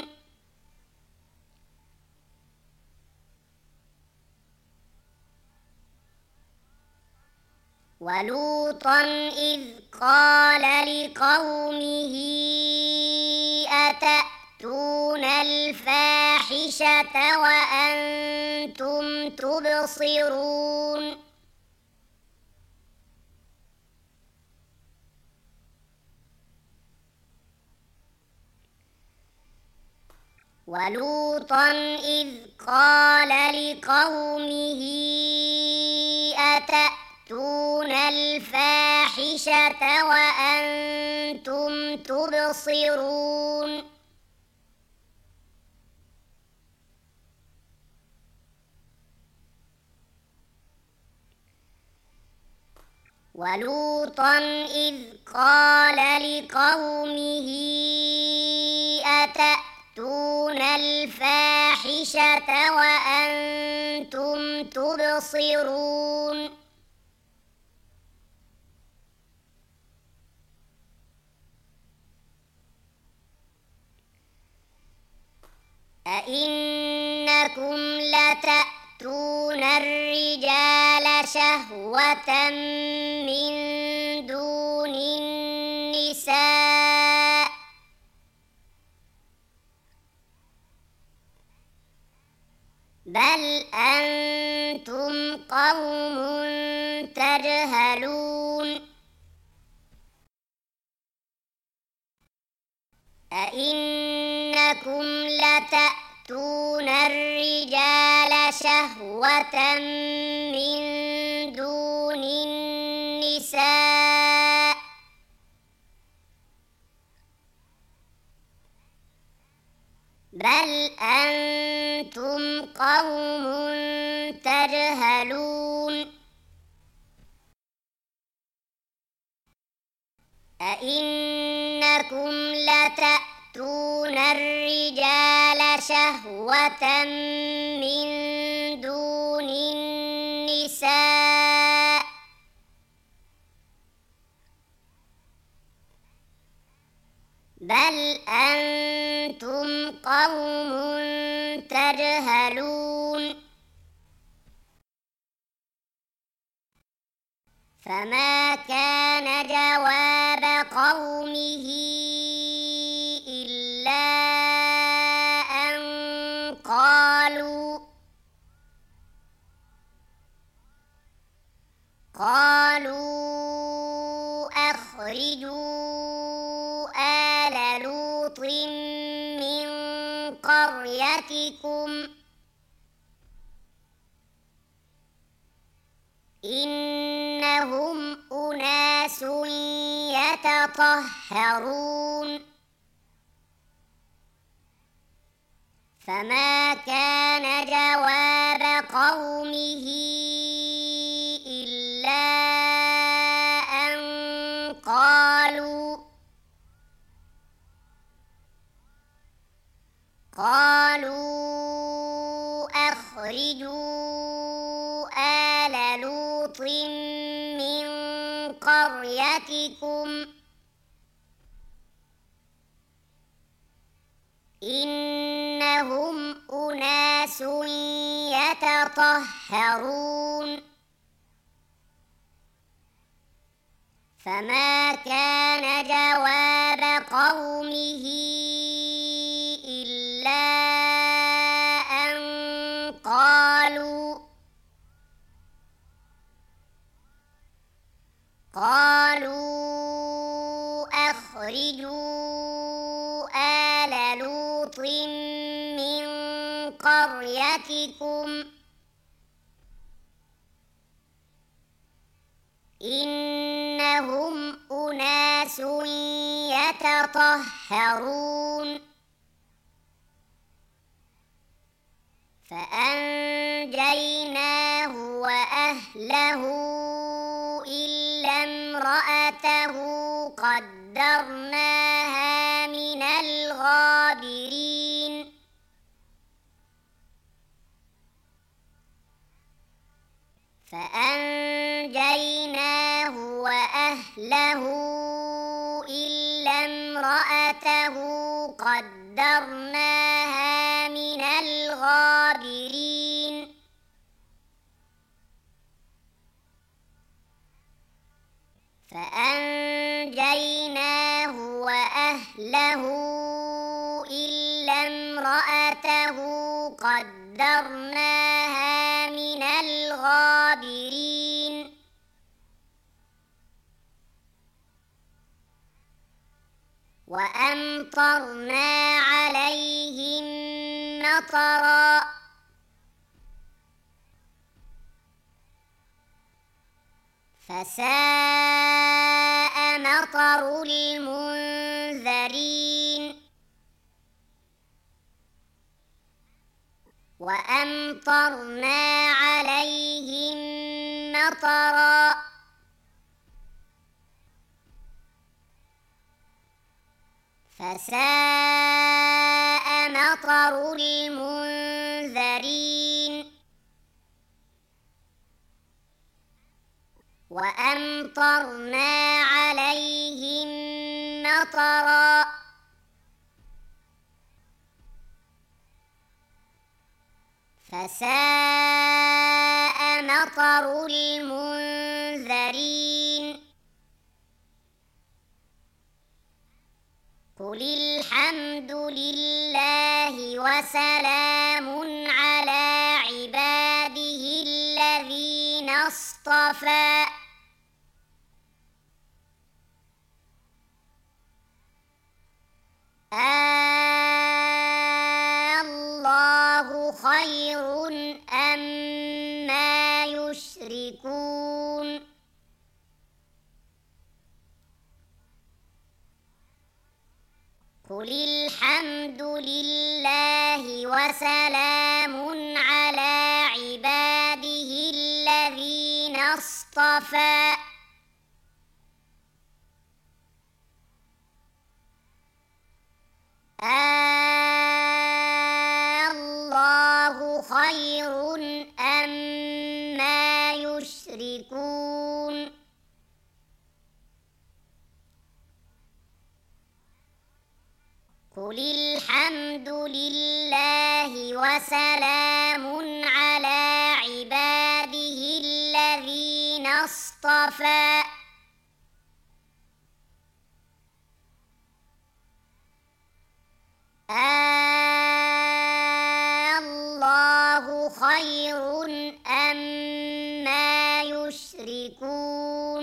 ولوطا إذ قال لقومه أتأتون الفاحشة وأنتم تبصرون ولوطا إذ قال لقومه أتأتون الفاحشة وأنتم تبصرون ولوطا إذ قال لقومه أتأتون الفاحشة وأنتم تبصرون أئنكم لتأتون الرجال شهوة من دون النساء بل أنتم قوم تجهلون أئنكم لتأتون الرجال شهوة من دون النساء بل أنتم قوم تجهلون أئنكم لتأتون الرجال شهوة من دون النساء بل أنتم قوم تجهلون فما كان جواب قومه إلا أن قالوا أخرجوا آل لوط من قريتكم إنهم أناس يتطهرون فما كان جواب قومه إلا أن قالوا أخرجوا آل لوط من قريتكم إنهم أناس يتطهرون فما كان جواب قومه إلا أن قالوا أخرجوا آل لوط من قريتكم إنهم أناس يتطهرون فأنجيناه وأهله إلا امرأته قدرناها من الغابرين فأنجيناه وأهله إلا امرأته قدرناها من الغابرين فأنجيناه وأهله إلا امرأته قدرناها من الغابرين وأمطرنا عليهم مطرا فساء مطر المنذرين وأمطرنا عليهم مطرا فساء مطر المنذرين وأمطرنا عليهم مطرا فساء مطر المنذرين قل الحمد لله وسلام على عباده الذين اصطفى الله خير أما يشركون قل الحمد لله وسلام على عباده الذين اصطفى الله خير أما يشركون قل الحمد لله وسلام على عباده الذين اصطفى الله خير أما يشركون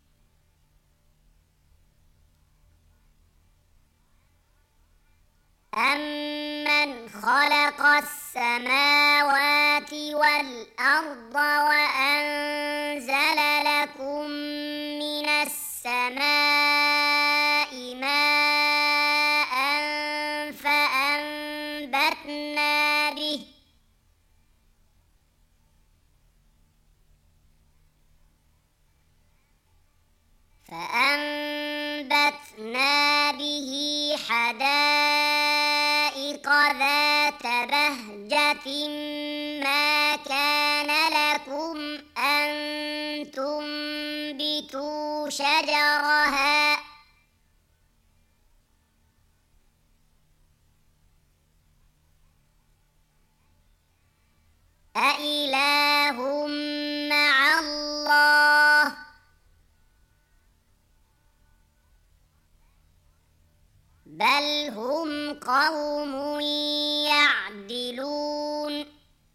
أمن خلق السماوات والأرض وأنزل لكم من السماء ماء فأنبتنا به حدائق ذات بهجة ما كان لكم أن تنبتوا شجرها أإله مع الله بل هم قوم يعدلون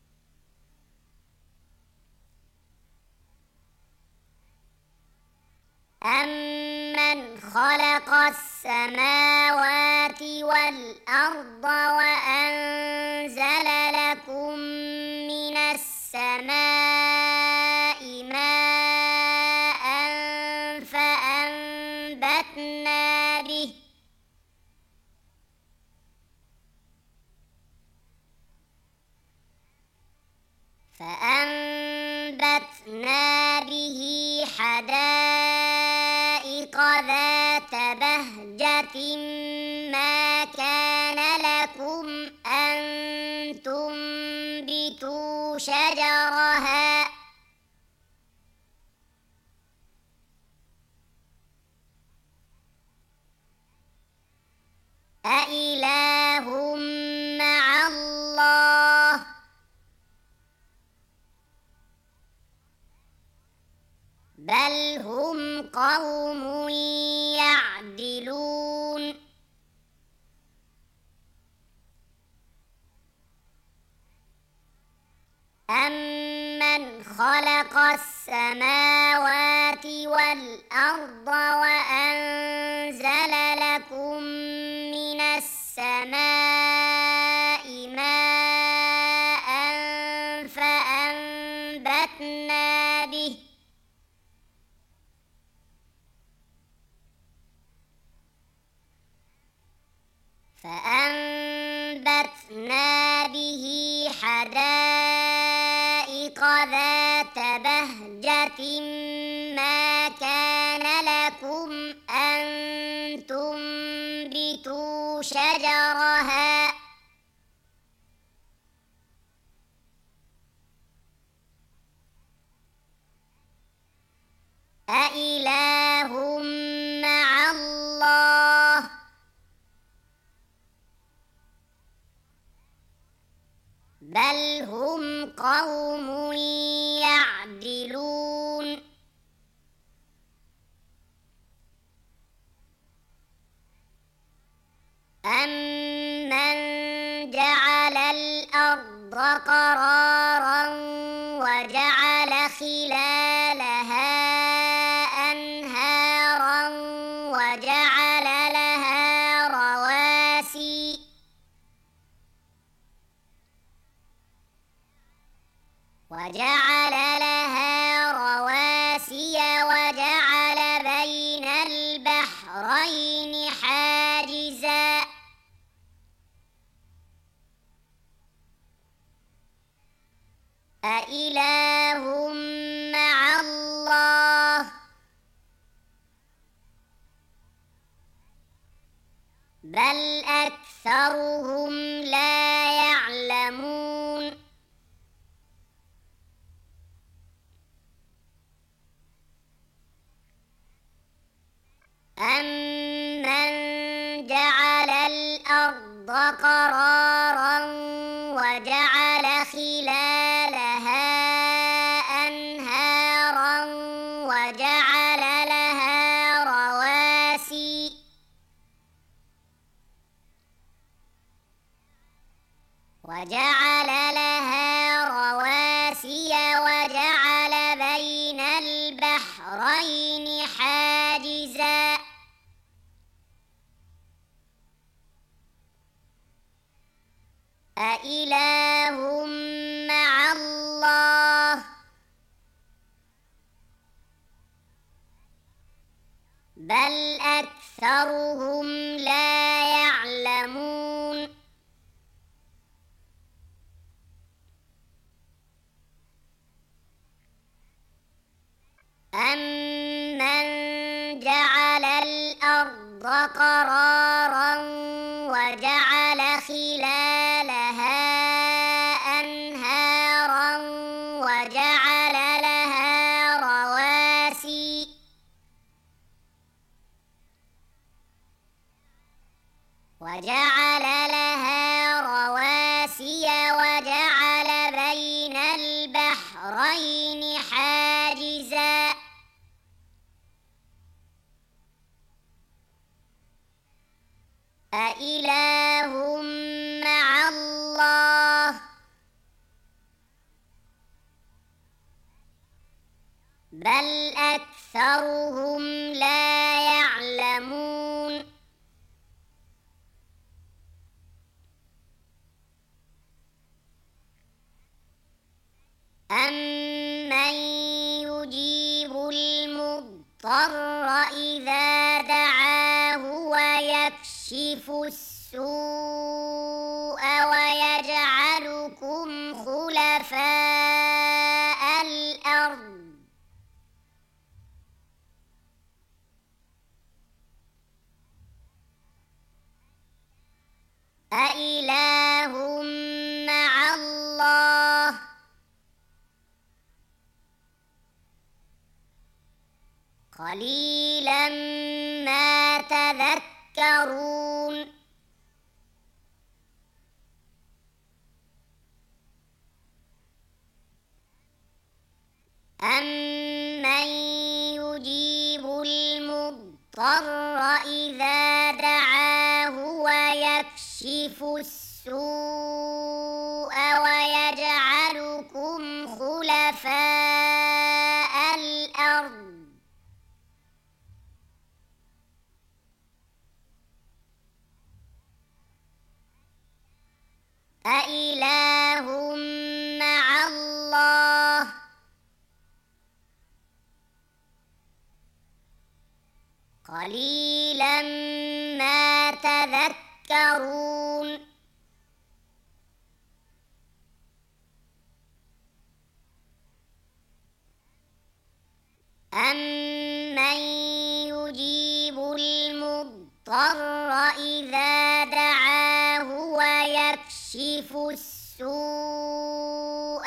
أمن خلق السماوات والأرض وأنزل لكم من السماء ماء فأنبتنا به حدائق ذات بهجة ما كان لكم أن تنبتوا شجرها أإله مع الله بل هم قوم خلق السماوات والأرض وأنزل لكم من السماء ماء فأنبتنا به حدائق ذات بهجة ما كان لكم أن تنبتوا شجرها أإله مع الله بل هم قوم يعدلون أمن جعل الأرض قرارا وجعل خلالها أنهارا وجعل لها رواسي وجعل بين البحرين حاجزا أإله مع الله بل أكثرهم لا يعلمون أمن جعل الأرض قرارا وجعل خلالها أنهارا وجعل لها رواسي وجعل بين البحرين حاجزا أإله مع الله بل أكثرهم لا يعلمون أمن جعل الأرض قرارا وجعل خلالها أنهارا وجعل لها رواسي وجعل بين البحرين حاجزا أإله مع الله بل أكثرهم لا يعلمون أمن يجيب المضطر إذا دعاه ويكشف السوء ويجعلكم خلفاء الأرض أإله مع الله قليلا ما تذكرون أمن يجيب المضطر إذا دعاه ويكشف السوء ويجعلكم خلفاء قليلا ما تذكرون أمن يجيب المضطر إذا دعاه ويكشف السوء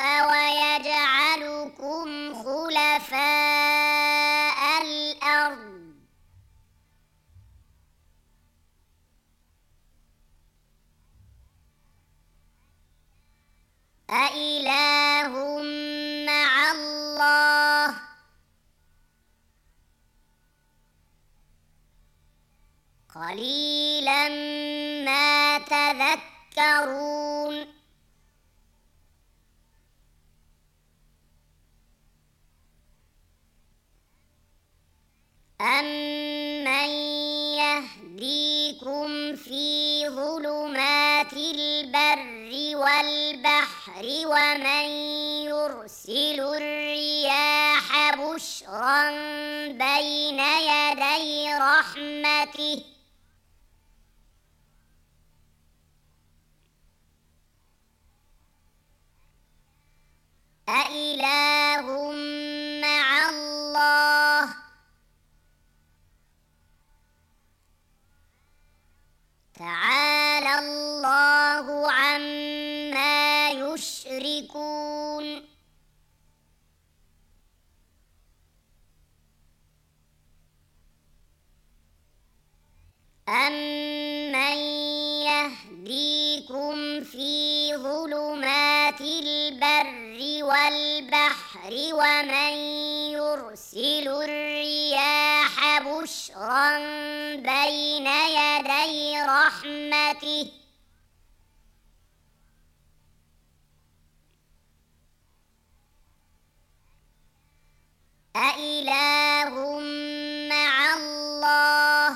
ويجعلكم خلفاء الأرض أإله مع الله قليلا ما تذكرون أمن يهديكم في ظلمات البر والبحر ومن يرسل الرياح بشرا بين يدي رحمته أإله مع الله تعالى الله عما يشركون أمن يهديكم في ظلمات البر والبحر ومن يرسل الرياح بشرا بين يدي رحمته أإله مع الله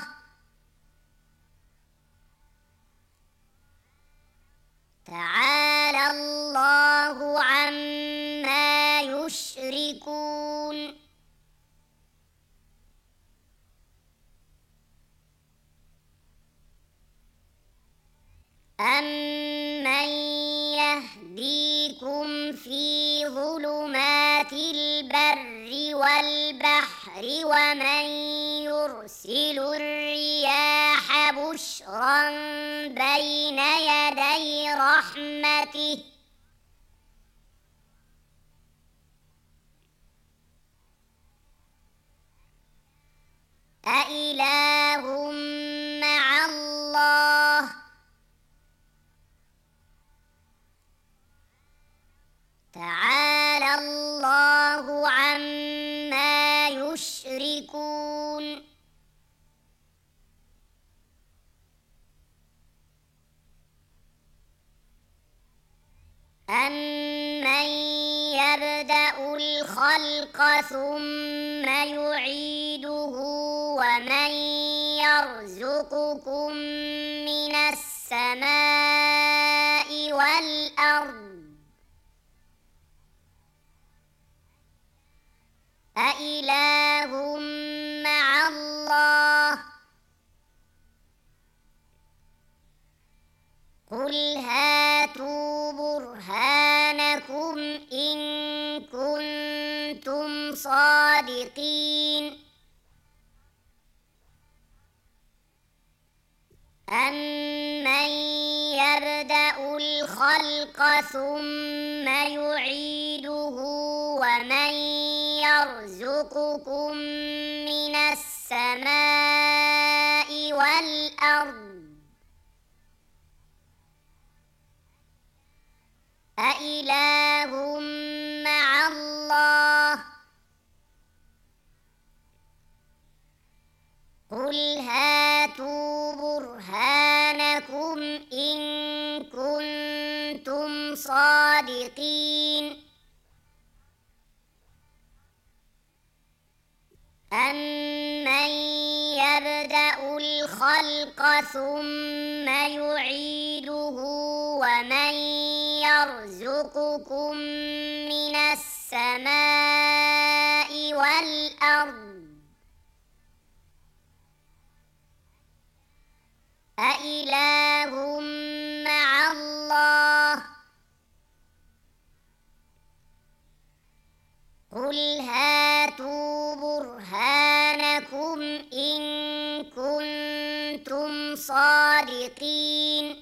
تعالى الله عما يشركون أمن يهديكم في ظلمات البر والبحر ومن يرسل الرياح بشرا بين يدي رحمته أإله مع الله تعالى الله عما يشركون أمن يبدأ الخلق ثم يعيده ومن يرزقكم من السماء والأرض أإله مع الله قل هاتوا برهانكم إن كنتم صادقين أمن يبدأ الخلق ثم يعيده ومن يرزقكم من السماء والأرض أإله مع الله قل هاتوا برهانكم إن كنتم صادقين أمن يبدأ الخلق ثم يعيده ومن يرزقكم من السماء والأرض أإله مع الله قل هاتوا برهانكم إن كنتم صادقين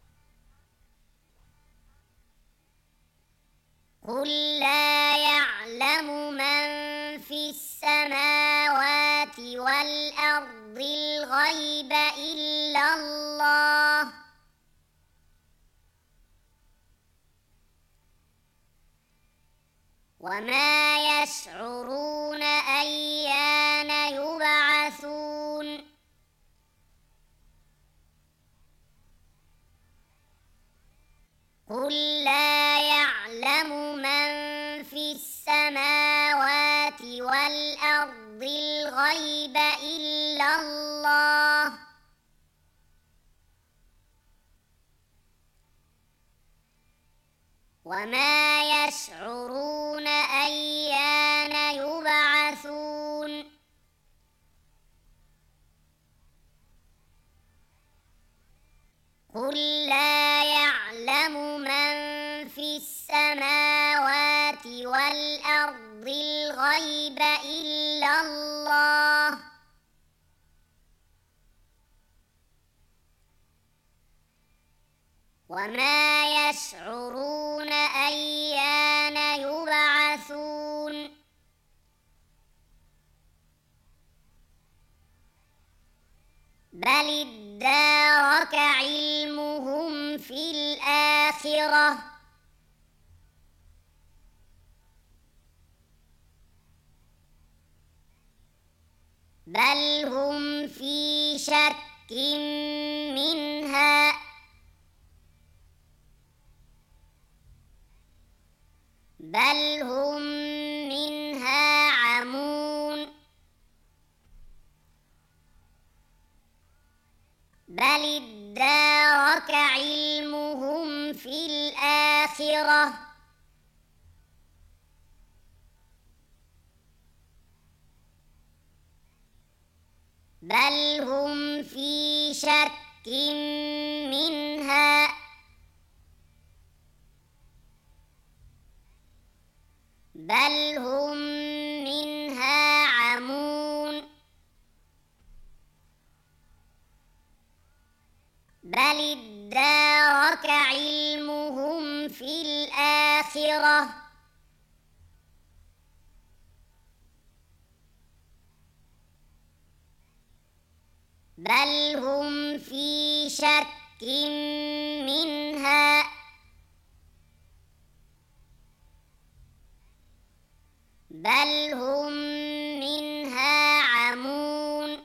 قل لا يعلم من في السماوات والأرض الغيب إلا الله وما يشعرون أيان يبعثون قل لا يعلم من في السماوات والأرض الغيب إلا الله وما يشعرون أيان يبعثون قل لا يعلم من في السماوات والأرض الغيب إلا الله وما يشعرون أيان يبعثون بل ادارك علمهم في الآخرة بل هم في شك منها بل هم منها عمون بل ادارك علمهم في الآخرة بل هم في شك منها بل هم منها عمون بل ادارك علمهم في الآخرة بل هم في شك منها بل هم منها عمون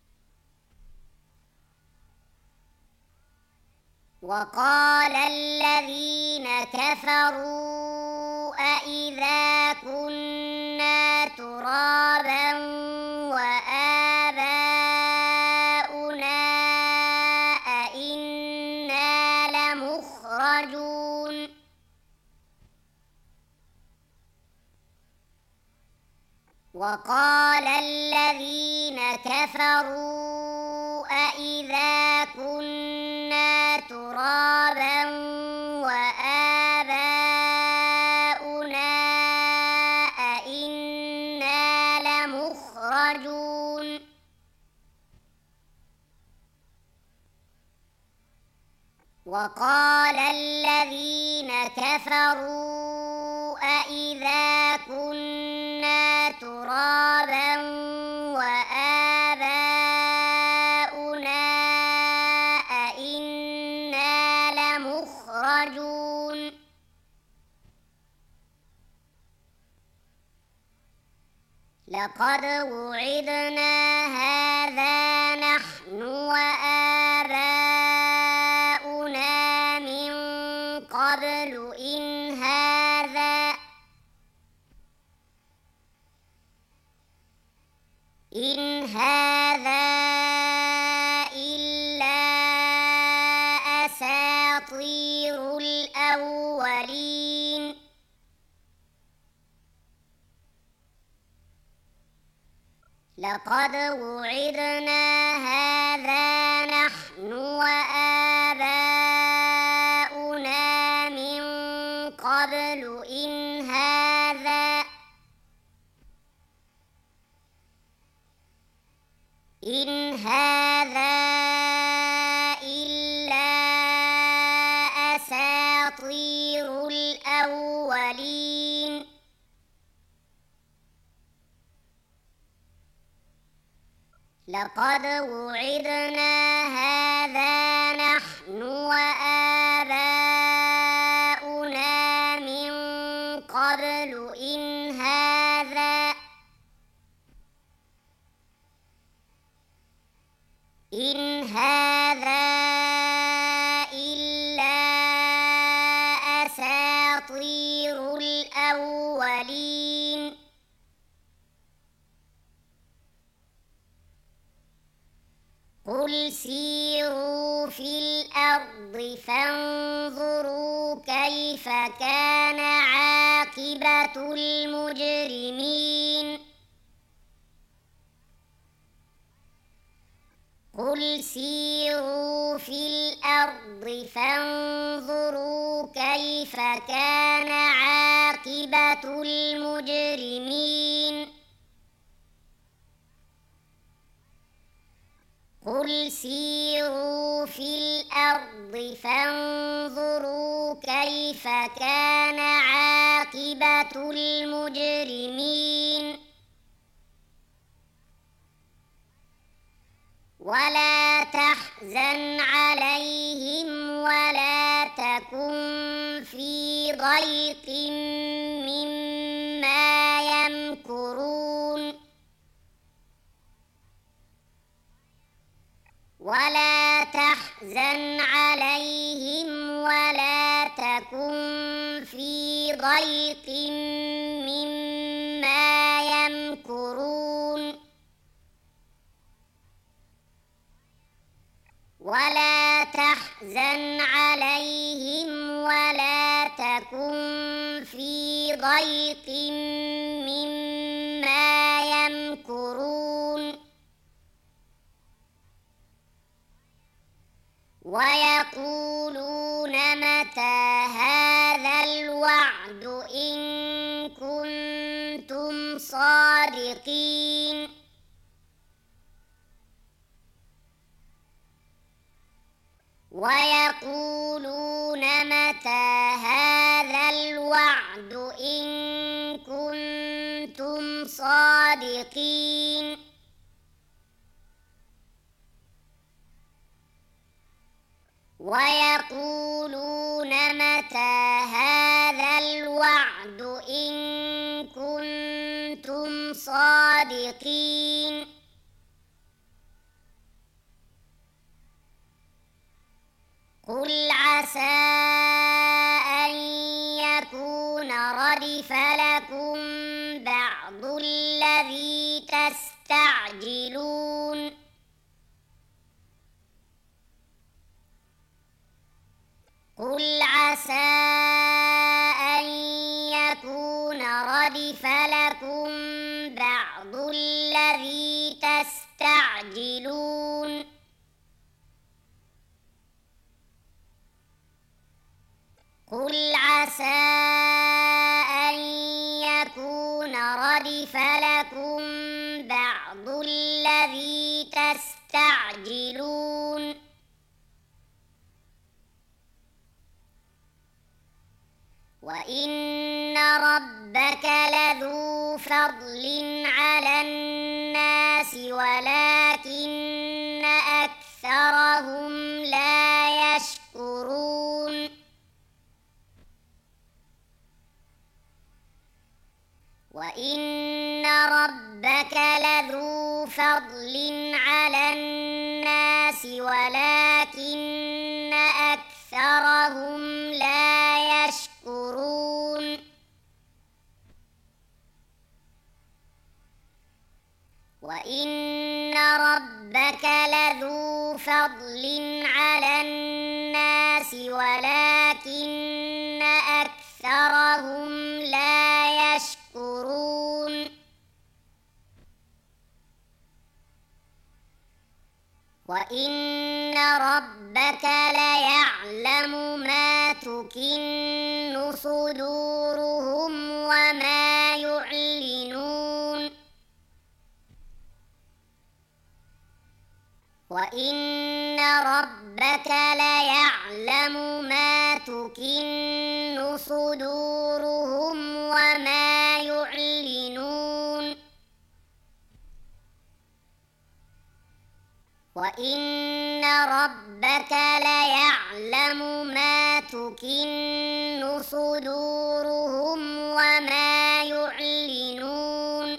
وقال الذين كفروا أإذا كنا ترابا وآباؤنا أإنا لمخرجون وقال الذين كفروا أإذا كنا ترابا وآباؤنا أإنا لمخرجون وقال الذين كفروا أإذا كنا ترابا وآباؤنا أإنا لمخرجون لقد وعدنا هذا نحن وآباؤنا من قبل إن هذا إلا أساطير الأولين لقد وعدنا هذا نحن قبل إن هذا إلا أساطير الأولين لقد وعدنا هذا نحن وآباؤنا من قبل إن هذا إلا أساطير الأولين قل سيروا في الأرض فانظروا كيف كان عاقبة المجرمين قل سيروا في الأرض فانظروا كيف كان عاقبة المجرمين قل سيروا في الأرض فانظروا كيف كان عاقبة المجرمين ولا تحزن عليهم ولا تكن في ضيق مما يمكرون ولا تحزن عليهم ولا تكن في ضيق مما يمكرون ولا تحزن عليهم ولا تكن في ضيق مما يمكرون ويقولون متى هذا الوعد إن كنتم صادقين ويقولون متى هذا الوعد إن كنتم صادقين ويقولون متى هذا الوعد إن كنتم صادقين قل عسى أن يكون ردف لكم بعض الذي تستعجلون قل عسى أن يكون ردف لكم بعض الذي تستعجلون قل عسى أن يكون ردف لكم بعض الذي تستعجلون وإن ربك لذو فضل على الناس ولكن أكثرهم لا يشكرون وإن ربك لذو فضل على الناس ولكن أكثرهم لا يشكرون وإن ربك لذو فضل على الناس ولكن أكثرهم لا يشكرون وإن ربك ليعلم ما تكن صدورهم وما يعلنون وإن ربك ليعلم ما تكن صدورهم وما يعلنون وإن ربك ليعلم ما تكن صدورهم وما يعلنون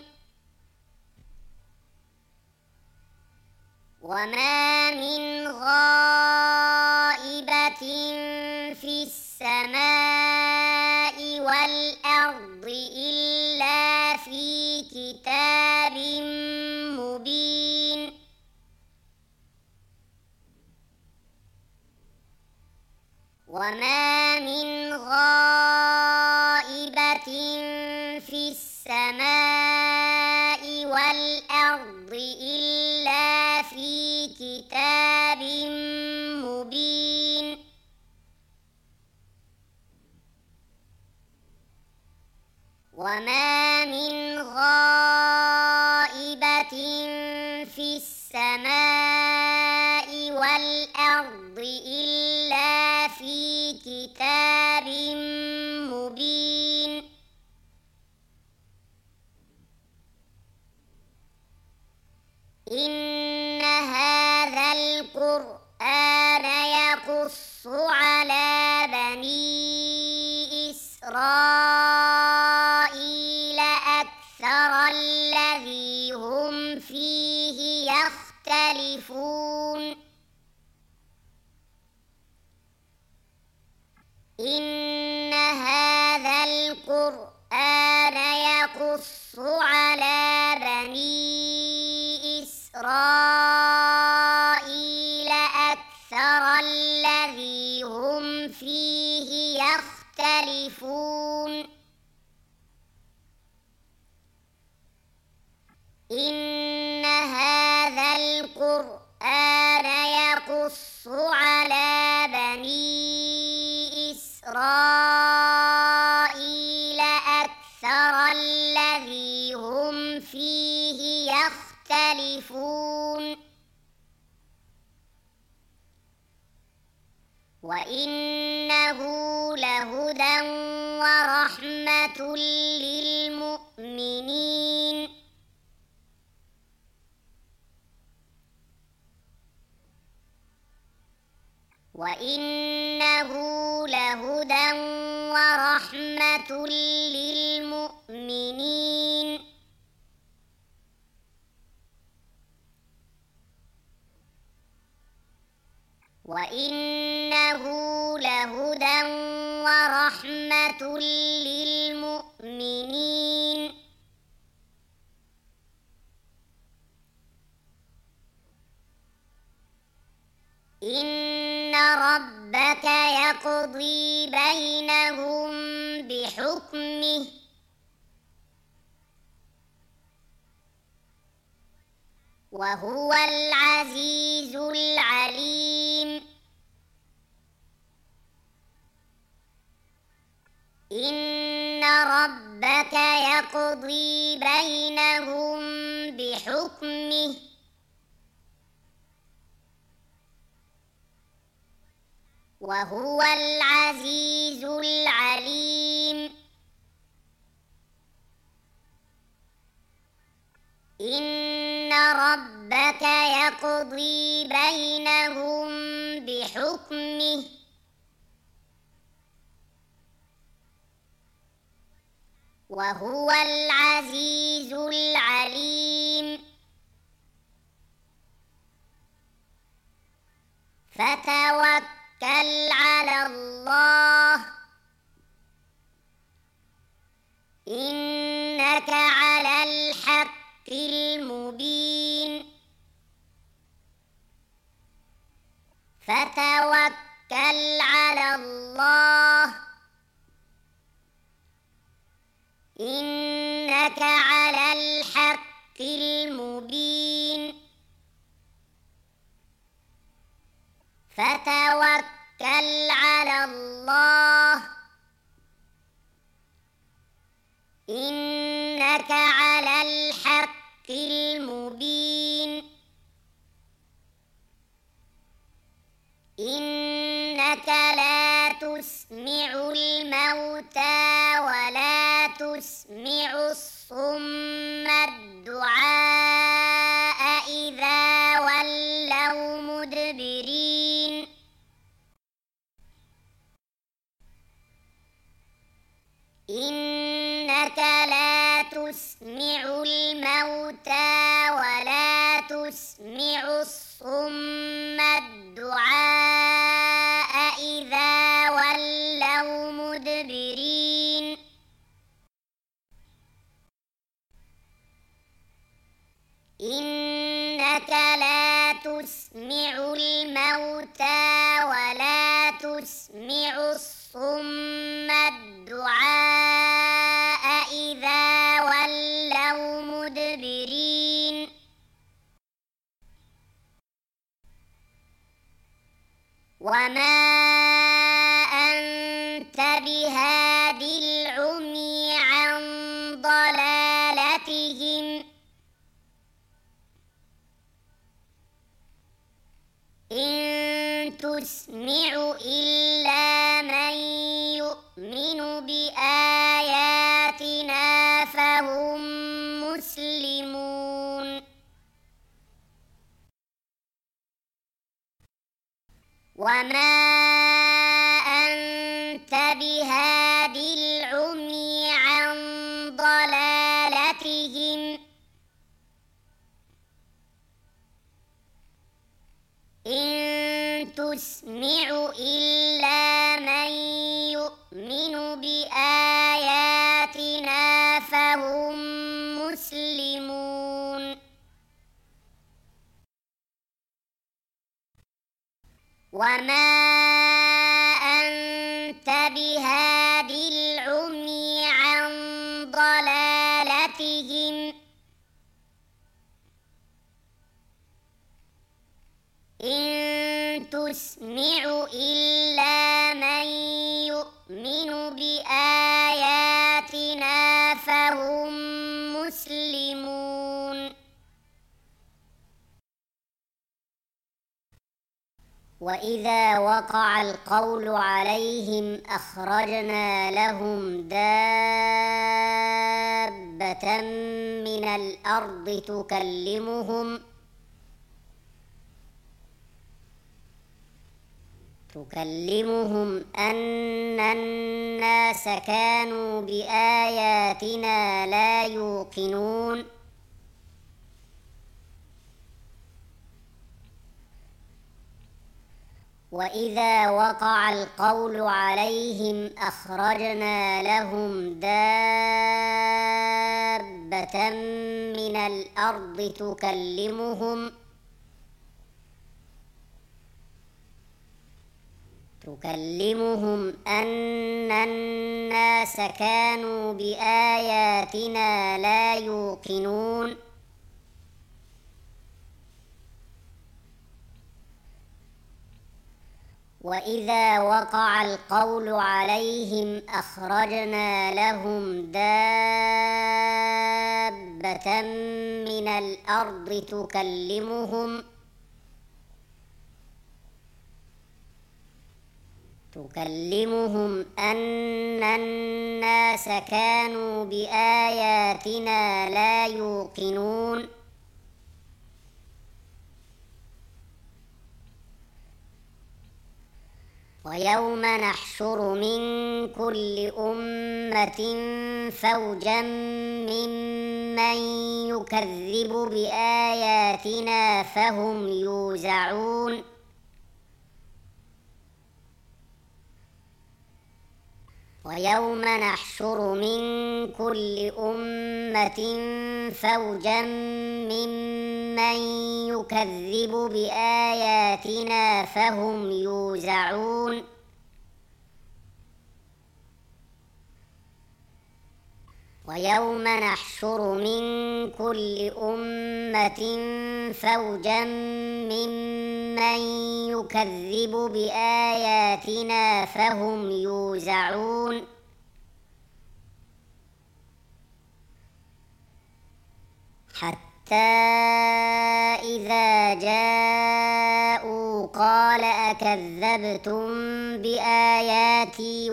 وما من غائبة في السماء والأرض إلا في كتاب مبين وما من غائبة في السماء والأرض إلا في كتاب مبين وما من غائبة في السماء والأرض إلا في كتاب مبين إن هذا القرآن يقص على بني إسرائيل أكثر الذي هم فيه يختلفون إن هذا القرآن يقص على بني إسرائيل أكثر الذي هم فيه يختلفون إن هذا القرآن يقص على بني إسرائيل أكثر الذي هم فيه يختلفون وإنه لهدى ورحمة للمؤمنين وإنه لهدى ورحمة للمؤمنين وإنه لهدى ورحمة للمؤمنين إن ربك يقضي بينهم بحكمه وهو العزيز العليم إن ربك يقضي بينهم بحكمه وهو العزيز العليم إن ربك يقضي بينهم بحكمه وهو العزيز العليم فتوكل على الله إنك على الحق المبين فتوكل على الله إنك على الحق المبين فتوكل على الله إنك على الحق المبين إنك لا تسمع الموتى ولا تسمع الصم الدعاء إذا ولوا مدبرين إنك لا تسمع الموتى ولا تسمع الصم الدعاء إذا ولوا مدبرين إنك لا تسمع الموتى ولا تسمع الصم الدعاء إذا ولوا مدبرين وما أنت بهاد العمي عن ضلالتهم إن تسمع إلا من يؤمن بآياتنا فهم مسلمون وما أنت بهاد العمي عن ضلالتهم إن تسمع إلا من يؤمن بآياتنا فهم مسلمون وما أنت بهاد العمي عن ضلالتهم إن تسمع إلا من يؤمن بآياتنا فهم مسلمون وإذا وقع القول عليهم أخرجنا لهم دابة من الأرض تكلمهم أن الناس كانوا بآياتنا لا يوقنون وإذا وقع القول عليهم أخرجنا لهم دابة من الأرض تكلمهم أن الناس كانوا بآياتنا لا يوقنون وإذا وقع القول عليهم أخرجنا لهم دابة من الأرض تكلمهم أن الناس كانوا بآياتنا لا يوقنون ويوم نحشر من كل أمة فوجا ممن يكذب بآياتنا فهم يوزعون ويوم نحشر من كل أمة فوجا ممن يكذب بآياتنا فهم يوزعون ويوم نحشر من كل أمة فوجا ممن يكذب بآياتنا فهم يوزعون حتى إذا جاءوا قال أكذبتم بآياتي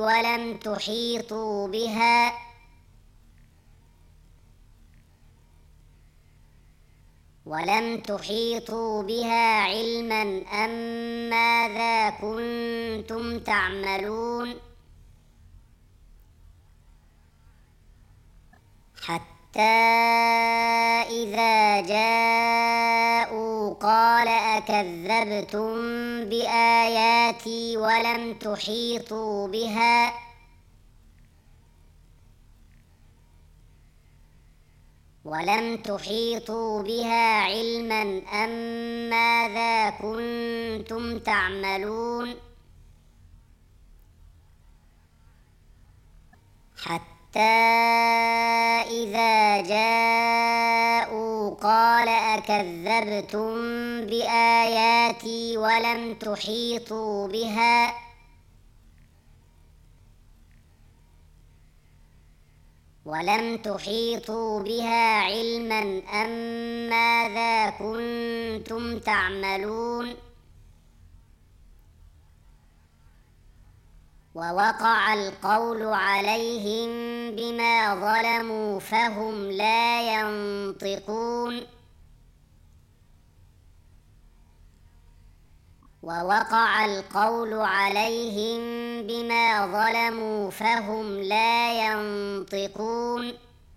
ولم تحيطوا بها علما أم ماذا كنتم تعملون حتى إذا جاءوا قال أكذبتم بآياتي ولم تحيطوا بها علما أم ماذا كنتم تعملون حتى إذا جاءوا قال أكذبتم بآياتي ولم تحيطوا بها علما أم ماذا كنتم تعملون ووقع القول عليهم بما ظلموا فهم لا ينطقون ووقع القول عليهم بما ظلموا فهم لا ينطقون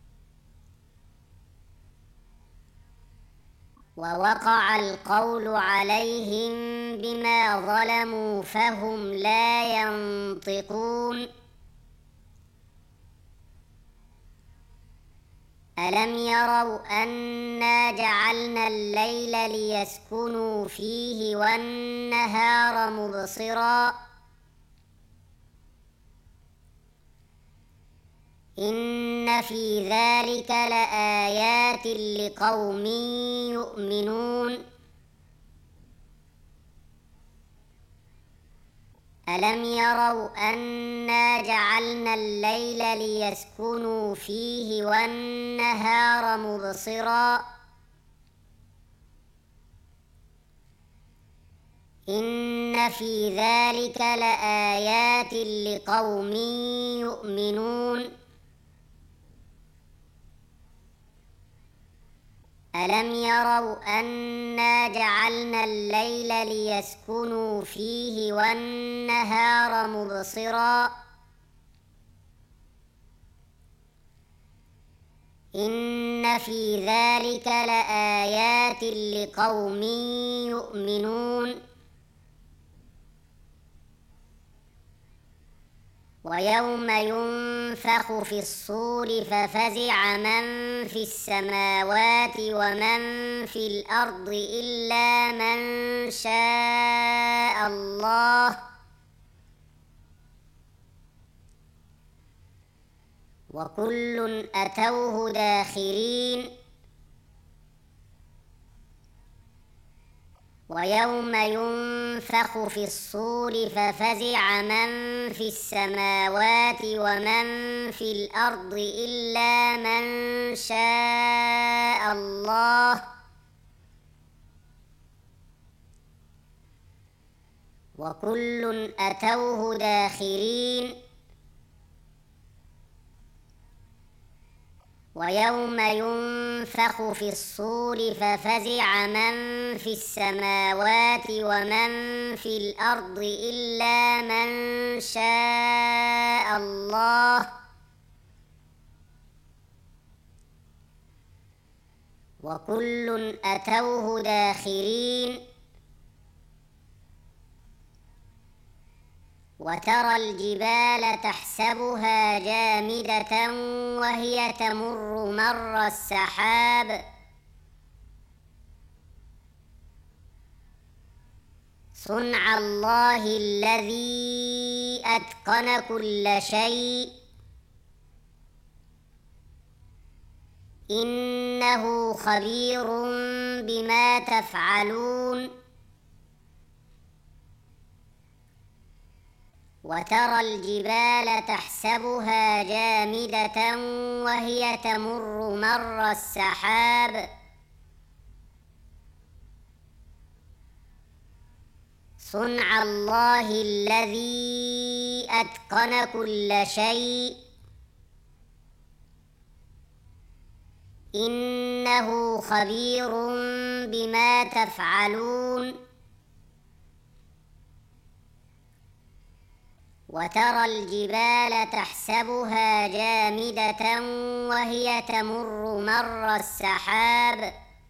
ووقع القول عليهم بما ظلموا فهم لا ينطقون ألم يروا أنا جعلنا الليل ليسكنوا فيه والنهار مبصرا إن في ذلك لآيات لقوم يؤمنون ألم يروا أنا جعلنا الليل ليسكنوا فيه والنهار مبصرا إن في ذلك لآيات لقوم يؤمنون ألم يروا أنا جعلنا الليل ليسكنوا فيه والنهار مبصرا إن في ذلك لآيات لقوم يؤمنون ويوم ينفخ في الصور ففزع من في السماوات ومن في الأرض إلا من شاء الله وكل أتوه داخرين ويوم ينفخ في الصور ففزع من في السماوات ومن في الأرض إلا من شاء الله وكل أتوه داخرين ويوم ينفخ في الصور ففزع من في السماوات ومن في الأرض إلا من شاء الله وكل أتوه داخرين وترى الجبال تحسبها جامدة وهي تمر مر السحاب صنع الله الذي أتقن كل شيء إنه خبير بما تفعلون وترى الجبال تحسبها جامدة وهي تمر مر السحاب صنع الله الذي أتقن كل شيء إنه خبير بما تفعلون وترى الجبال تحسبها جامدة وهي تمر مر السحاب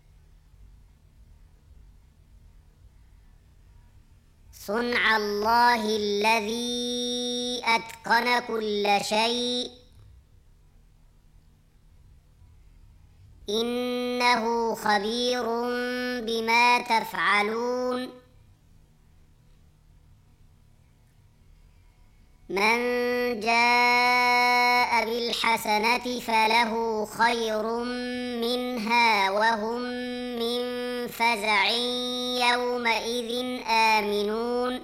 صنع الله الذي أتقن كل شيء إنه خبير بما تفعلون من جاء بالحسنة فله خير منها وهم من فزع يومئذ آمنون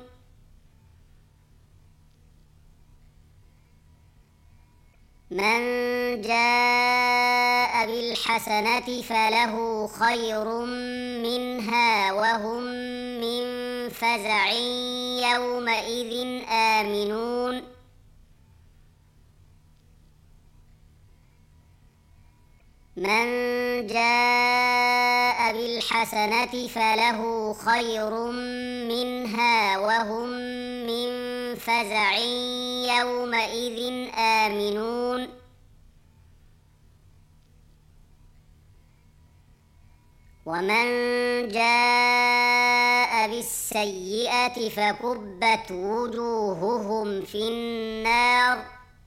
من جاء بالحسنة فله خير منها وهم من فزع يومئذ آمنون من جاء بالحسنة فله خير منها وهم من فزع يومئذ آمنون ومن جاء بالسيئة فكبت وجوههم في النار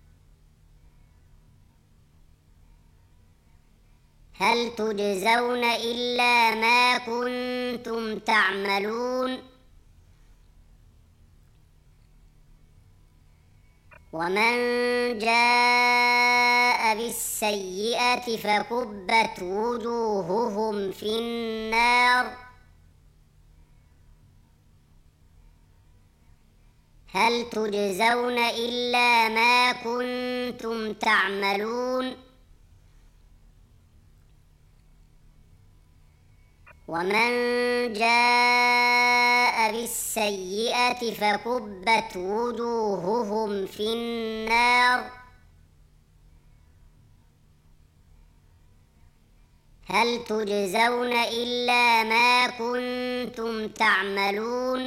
هل تجزون إلا ما كنتم تعملون ومن جاء بالسيئة فكبت وجوههم في النار هل تجزون إلا ما كنتم تعملون ومن جاء بالسيئة فكبت وجوههم في النار هل تجزون إلا ما كنتم تعملون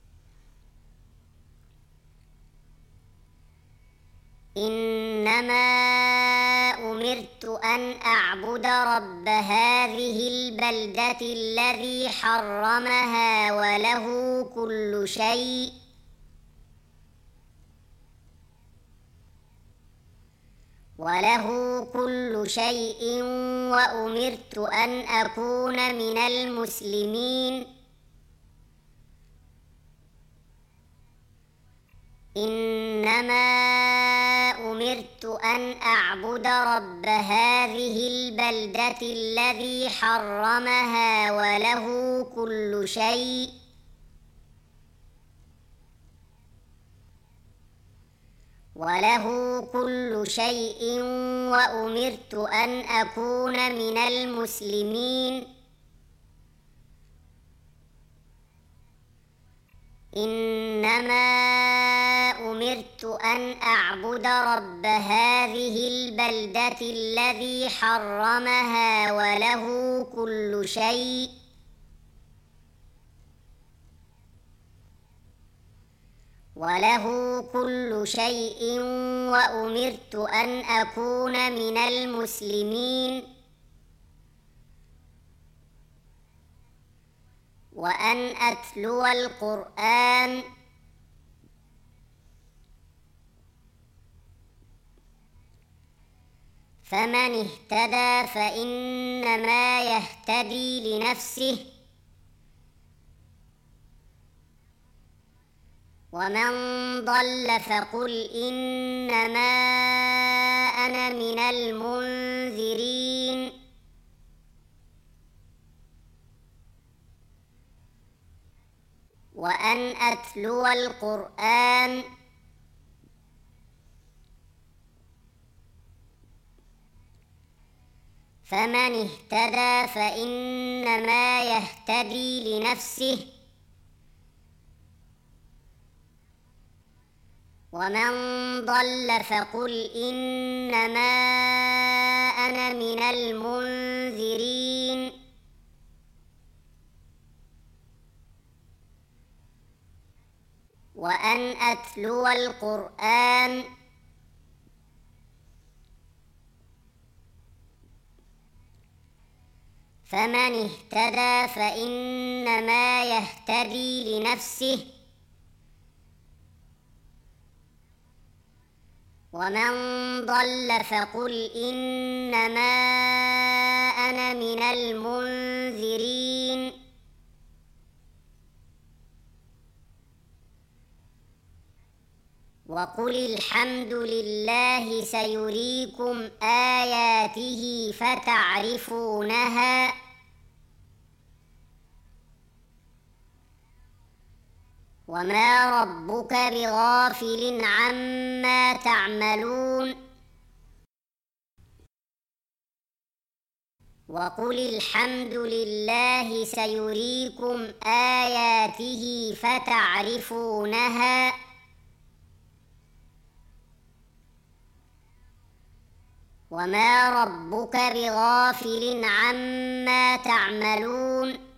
إنما أمرت أن أعبد رب هذه البلدة الذي حرمها وله كل شيء وأمرت أن أكون من المسلمين إنما أمرت أن أعبد رب هذه البلدة الذي حرمها وله كل شيء وأمرت أن أكون من المسلمين إنما أمرت أن أعبد رب هذه البلدة الذي حرمها وله كل شيء وأمرت أن أكون من المسلمين وأن أتلو القرآن فمن اهتدى فإنما يهتدي لنفسه ومن ضل فقل إنما أنا من المنذرين وأن أتلو القرآن فمن اهتدى فإنما يهتدي لنفسه، ومن ضل فقل إنما أنا من المنذرين. وأن أتلو القرآن فمن اهتدى فإنما يهتدي لنفسه، ومن ضل فقل إنما أنا من المنذرين. وقل الحمد لله سيريكم آياته فتعرفونها، وما ربك بغافل عما تعملون. وقل الحمد لله سيريكم آياته فتعرفونها، وما ربك بغافل عما تعملون.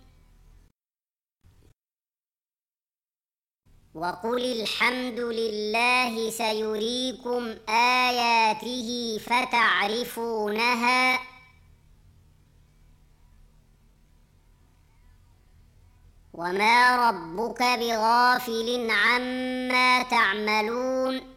وقل الحمد لله سيريكم آياته فتعرفونها، وما ربك بغافل عما تعملون.